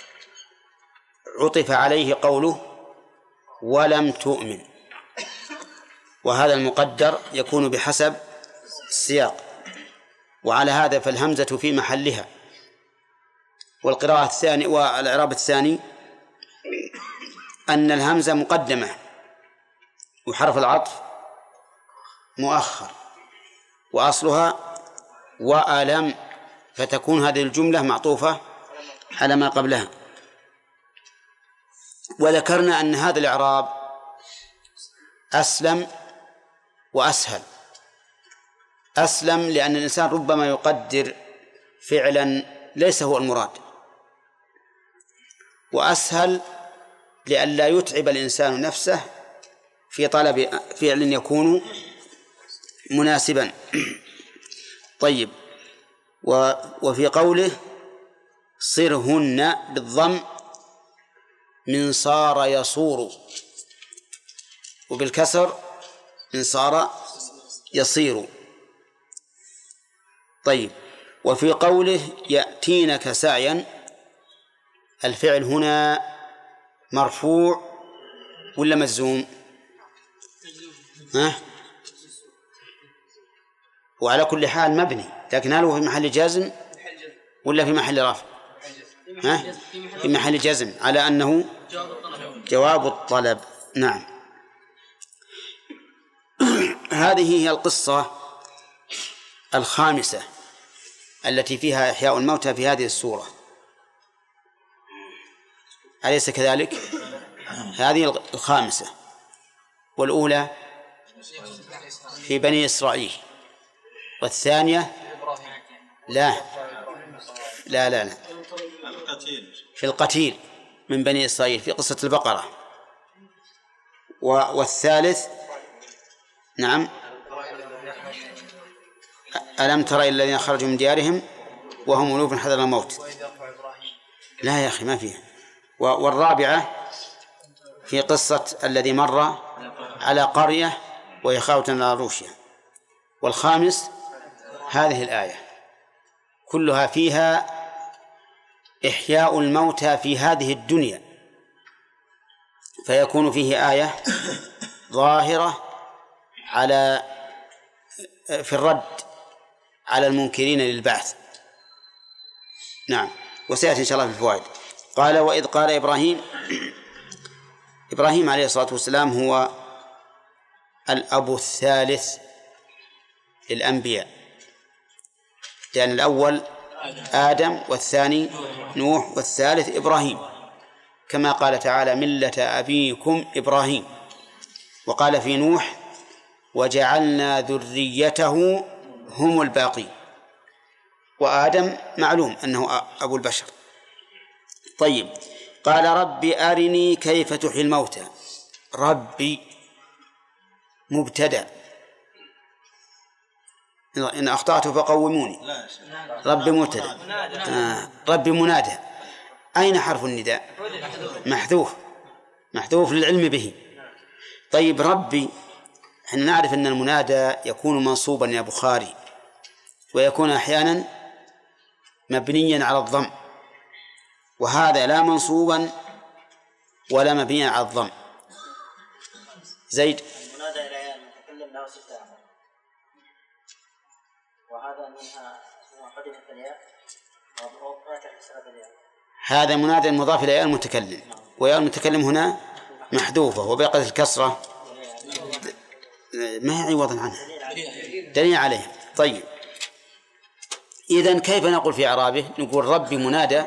[SPEAKER 1] عطف عليه قوله ولم تؤمن وهذا المقدر يكون بحسب السياق وعلى هذا فالهمزة في محلها. والقراءة الثانية والإعراب الثاني أن الهمزة مقدمة وحرف العطف مؤخر وأصلها وألم فتكون هذه الجملة معطوفة على ما قبلها. وذكرنا أن هذا الإعراب أسلم وأسهل. أسلم لأن الإنسان ربما يقدر فعلا ليس هو المراد وأسهل لئلا يتعب الإنسان نفسه في طلب فعل يكون مناسبا. طيب وفي قوله صرهن بالضم من صار يصور وبالكسر من صار يصير. طيب وفي قوله يأتينك سعيا الفعل هنا مرفوع ولا مجزوم؟ وعلى كل حال مبني لكن هل هو في محل جزم ولا في محل رفع؟ في محل جزم على أنه جواب الطلب. نعم. هذه هي القصة الخامسة التي فيها إحياء الموتى في هذه السورة، أليس كذلك؟ هذه الخامسة، والأولى في بني إسرائيل، والثانية لا في القتيل من بني إسرائيل في قصة البقرة، والثالث نعم ألم تر إلى الذين خرجوا من ديارهم وهم ألوف حذر الموت. لا يا أخي ما فيها. والرابعة في قصة الذي مر على قرية وهي خاوية على عروشها. والخامس هذه الآية كلها فيها إحياء الموتى في هذه الدنيا، فيكون فيه آية ظاهرة في الرد على المنكرين للبعث. نعم، وسيأتي إن شاء الله في الفوائد. قال وإذ قال إبراهيم عليه الصلاة والسلام هو الأب الثالث للأنبياء، لأن الأول آدم والثاني نوح والثالث إبراهيم، كما قال تعالى ملة أبيكم إبراهيم. وقال في نوح وجعلنا ذريته هم الباقين. وآدم معلوم أنه أبو البشر. طيب، قال رب أرني كيف تحيي الموتى. ربي مبتدأ، إن أخطأت فقوموني. ربي مبتدأ، ربي منادى. أين حرف النداء؟ محذوف للعلم به. طيب، ربي احنا نعرف أن المنادى يكون منصوبا يا بخاري، ويكون أحيانا مبنيا على الضم، وهذا لا منصوبا ولا مبنيا على الضم. زيد
[SPEAKER 5] المنادى إلى المتكلم له 6 أعمال، وهذا منها حدث الياء
[SPEAKER 1] هذا منادى مضاف إلى ياء المتكلم، وياء المتكلم هنا محذوفة وبقت الكسرة ما هي عوضا عنها، دليل عليه. طيب، إذن كيف نقول في إعرابه؟ نقول ربي منادى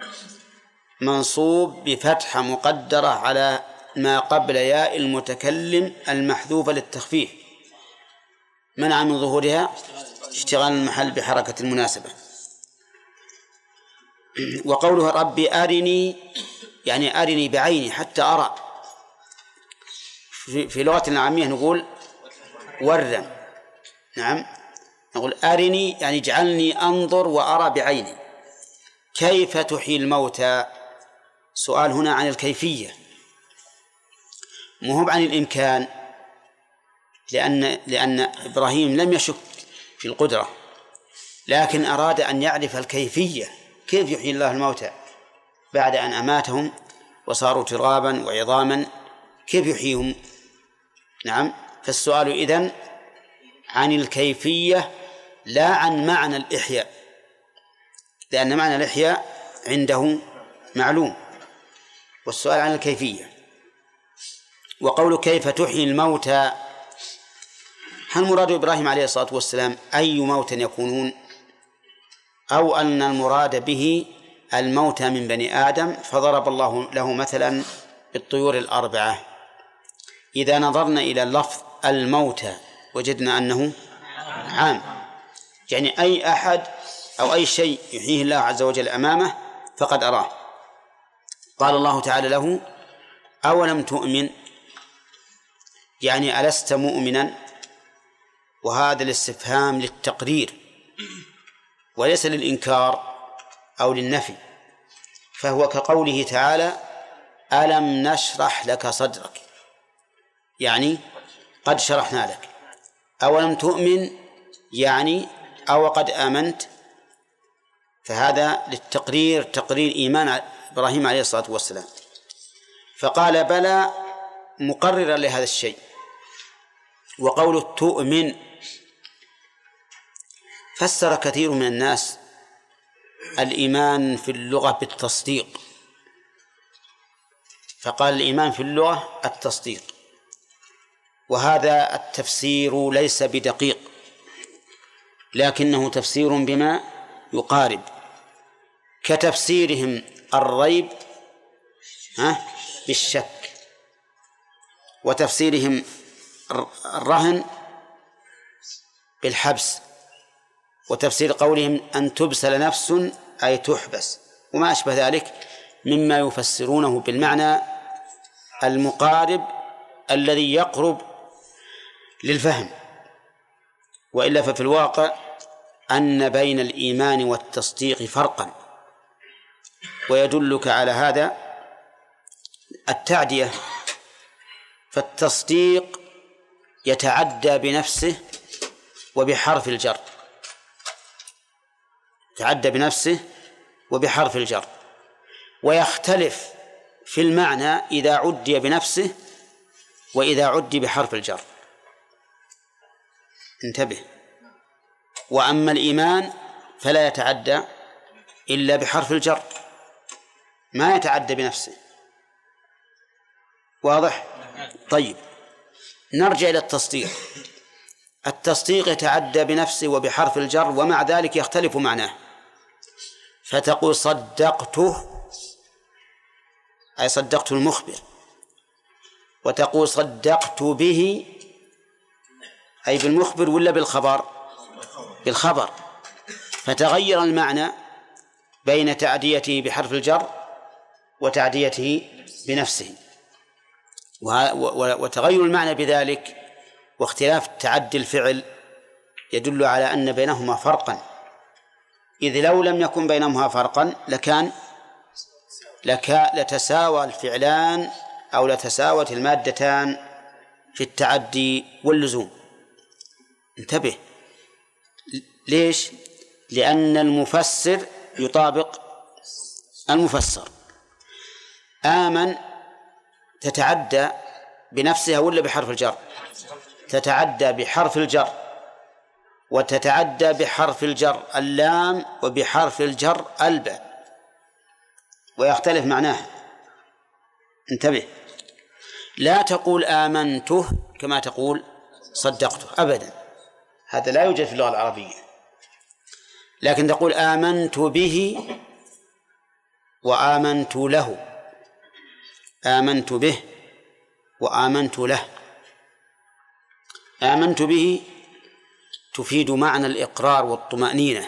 [SPEAKER 1] منصوب بفتحة مقدرة على ما قبل ياء المتكلم المحذوفة للتخفيف، منع من ظهورها اشتغال المحل بحركة المناسبة. وقوله ربي أرني يعني أرني بعيني حتى أرى. في لغة العامية نقول ورم. نعم، نقول أرني يعني اجعلني أنظر وأرى بعيني. كيف تحيي الموتى؟ سؤال هنا عن الكيفية، مو عن الإمكان، لأن إبراهيم لم يشك في القدرة، لكن أراد أن يعرف الكيفية، كيف يحيي الله الموتى بعد أن أماتهم وصاروا ترابا وعظاما، كيف يحييهم؟ نعم، فالسؤال إذن عن الكيفية لا عن معنى الإحياء، لأن معنى الإحياء عنده معلوم، والسؤال عن الكيفية. وقول كيف تحيي الموتى، هل مراد إبراهيم عليه الصلاة والسلام أي موتى يكونون، أو أن المراد به الموتى من بني آدم فضرب الله له مثلا بالطيور ال4؟ إذا نظرنا إلى اللفظ الموتى وجدنا أنه عام، يعني أي أحد أو أي شيء يحييه الله عز وجل أمامه فقد أراه. قال الله تعالى له أولم تؤمن، يعني ألست مؤمنا، وهذا الاستفهام للتقرير وليس للإنكار أو للنفي، فهو كقوله تعالى ألم نشرح لك صدرك، يعني قد شرحنا لك. أولم تؤمن يعني أو قد آمنت، فهذا للتقرير، تقرير إيمان إبراهيم عليه الصلاة والسلام. فقال بلى مقررا لهذا الشيء. وقول تؤمن فسر كثير من الناس الإيمان في اللغة بالتصديق، فقال الإيمان في اللغة التصديق، وهذا التفسير ليس بدقيق، لكنه تفسير بما يقارب، كتفسيرهم الريب بالشك، وتفسيرهم الرهن بالحبس، وتفسير قولهم أن تبسل نفس أي تحبس، وما أشبه ذلك مما يفسرونه بالمعنى المقارب الذي يقرب للفهم. وإلا ففي الواقع أن بين الإيمان والتصديق فرقا، ويدلك على هذا التعدية. فالتصديق يتعدى بنفسه وبحرف الجر، يتعدى بنفسه وبحرف الجر، ويختلف في المعنى إذا عدي بنفسه وإذا عدي بحرف الجر. انتبه. وأما الإيمان فلا يتعدى إلا بحرف الجر، ما يتعدى بنفسه. واضح؟ طيب، نرجع إلى التصديق. التصديق يتعدى بنفسه وبحرف الجر، ومع ذلك يختلف معناه. فتقول صدقته أي صدقت المخبر، وتقول صدقت به أي بالمخبر ولا بالخبر؟ بالخبر. فتغير المعنى بين تعديته بحرف الجر وتعديته بنفسه، وتغير المعنى بذلك واختلاف تعدي الفعل يدل على أن بينهما فرقا، إذ لو لم يكن بينهما فرقا لتساوى الفعلان أو لتساوت المادتان في التعدي واللزوم. انتبه. ليش؟ لأن المفسر يطابق المفسر. آمن تتعدى بنفسها ولا بحرف الجر؟ تتعدى بحرف الجر، وتتعدى بحرف الجر اللام وبحرف الجر الباء، ويختلف معناها. انتبه. لا تقول آمنته كما تقول صدقته أبدا، هذا لا يوجد في اللغة العربية، لكن تقول آمنت به وآمنت له، آمنت به وآمنت له. آمنت به تفيد معنى الإقرار والطمأنينة،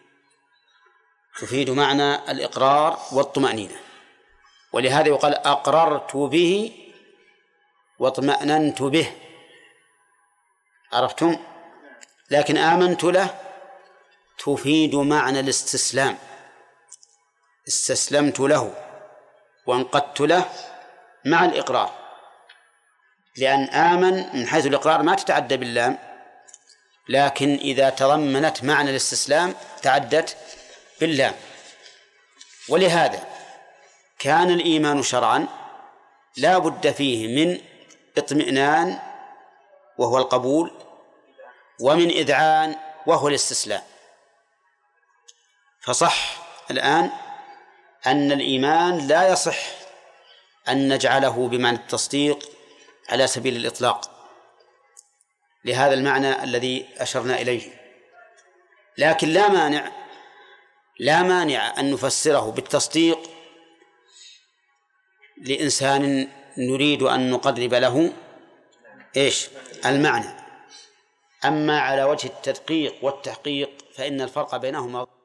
[SPEAKER 1] تفيد معنى الإقرار والطمأنينة، ولهذا يقال أقررت به واطمأننت به. عرفتم؟ لكن آمنت له تفيد معنى الاستسلام، استسلمت له وانقدت له مع الإقرار، لأن آمن من حيث الإقرار ما تتعدى باللام، لكن إذا تضمنت معنى الاستسلام تعدت باللام. ولهذا كان الإيمان شرعا لا بد فيه من اطمئنان وهو القبول، ومن إذعان وهو الاستسلام. فصح الآن أن الإيمان لا يصح أن نجعله بمعنى التصديق على سبيل الإطلاق لهذا المعنى الذي أشرنا إليه، لكن لا مانع أن نفسره بالتصديق لإنسان نريد أن نقرب له المعنى. أما على وجه التدقيق والتحقيق فإن الفرق بينهما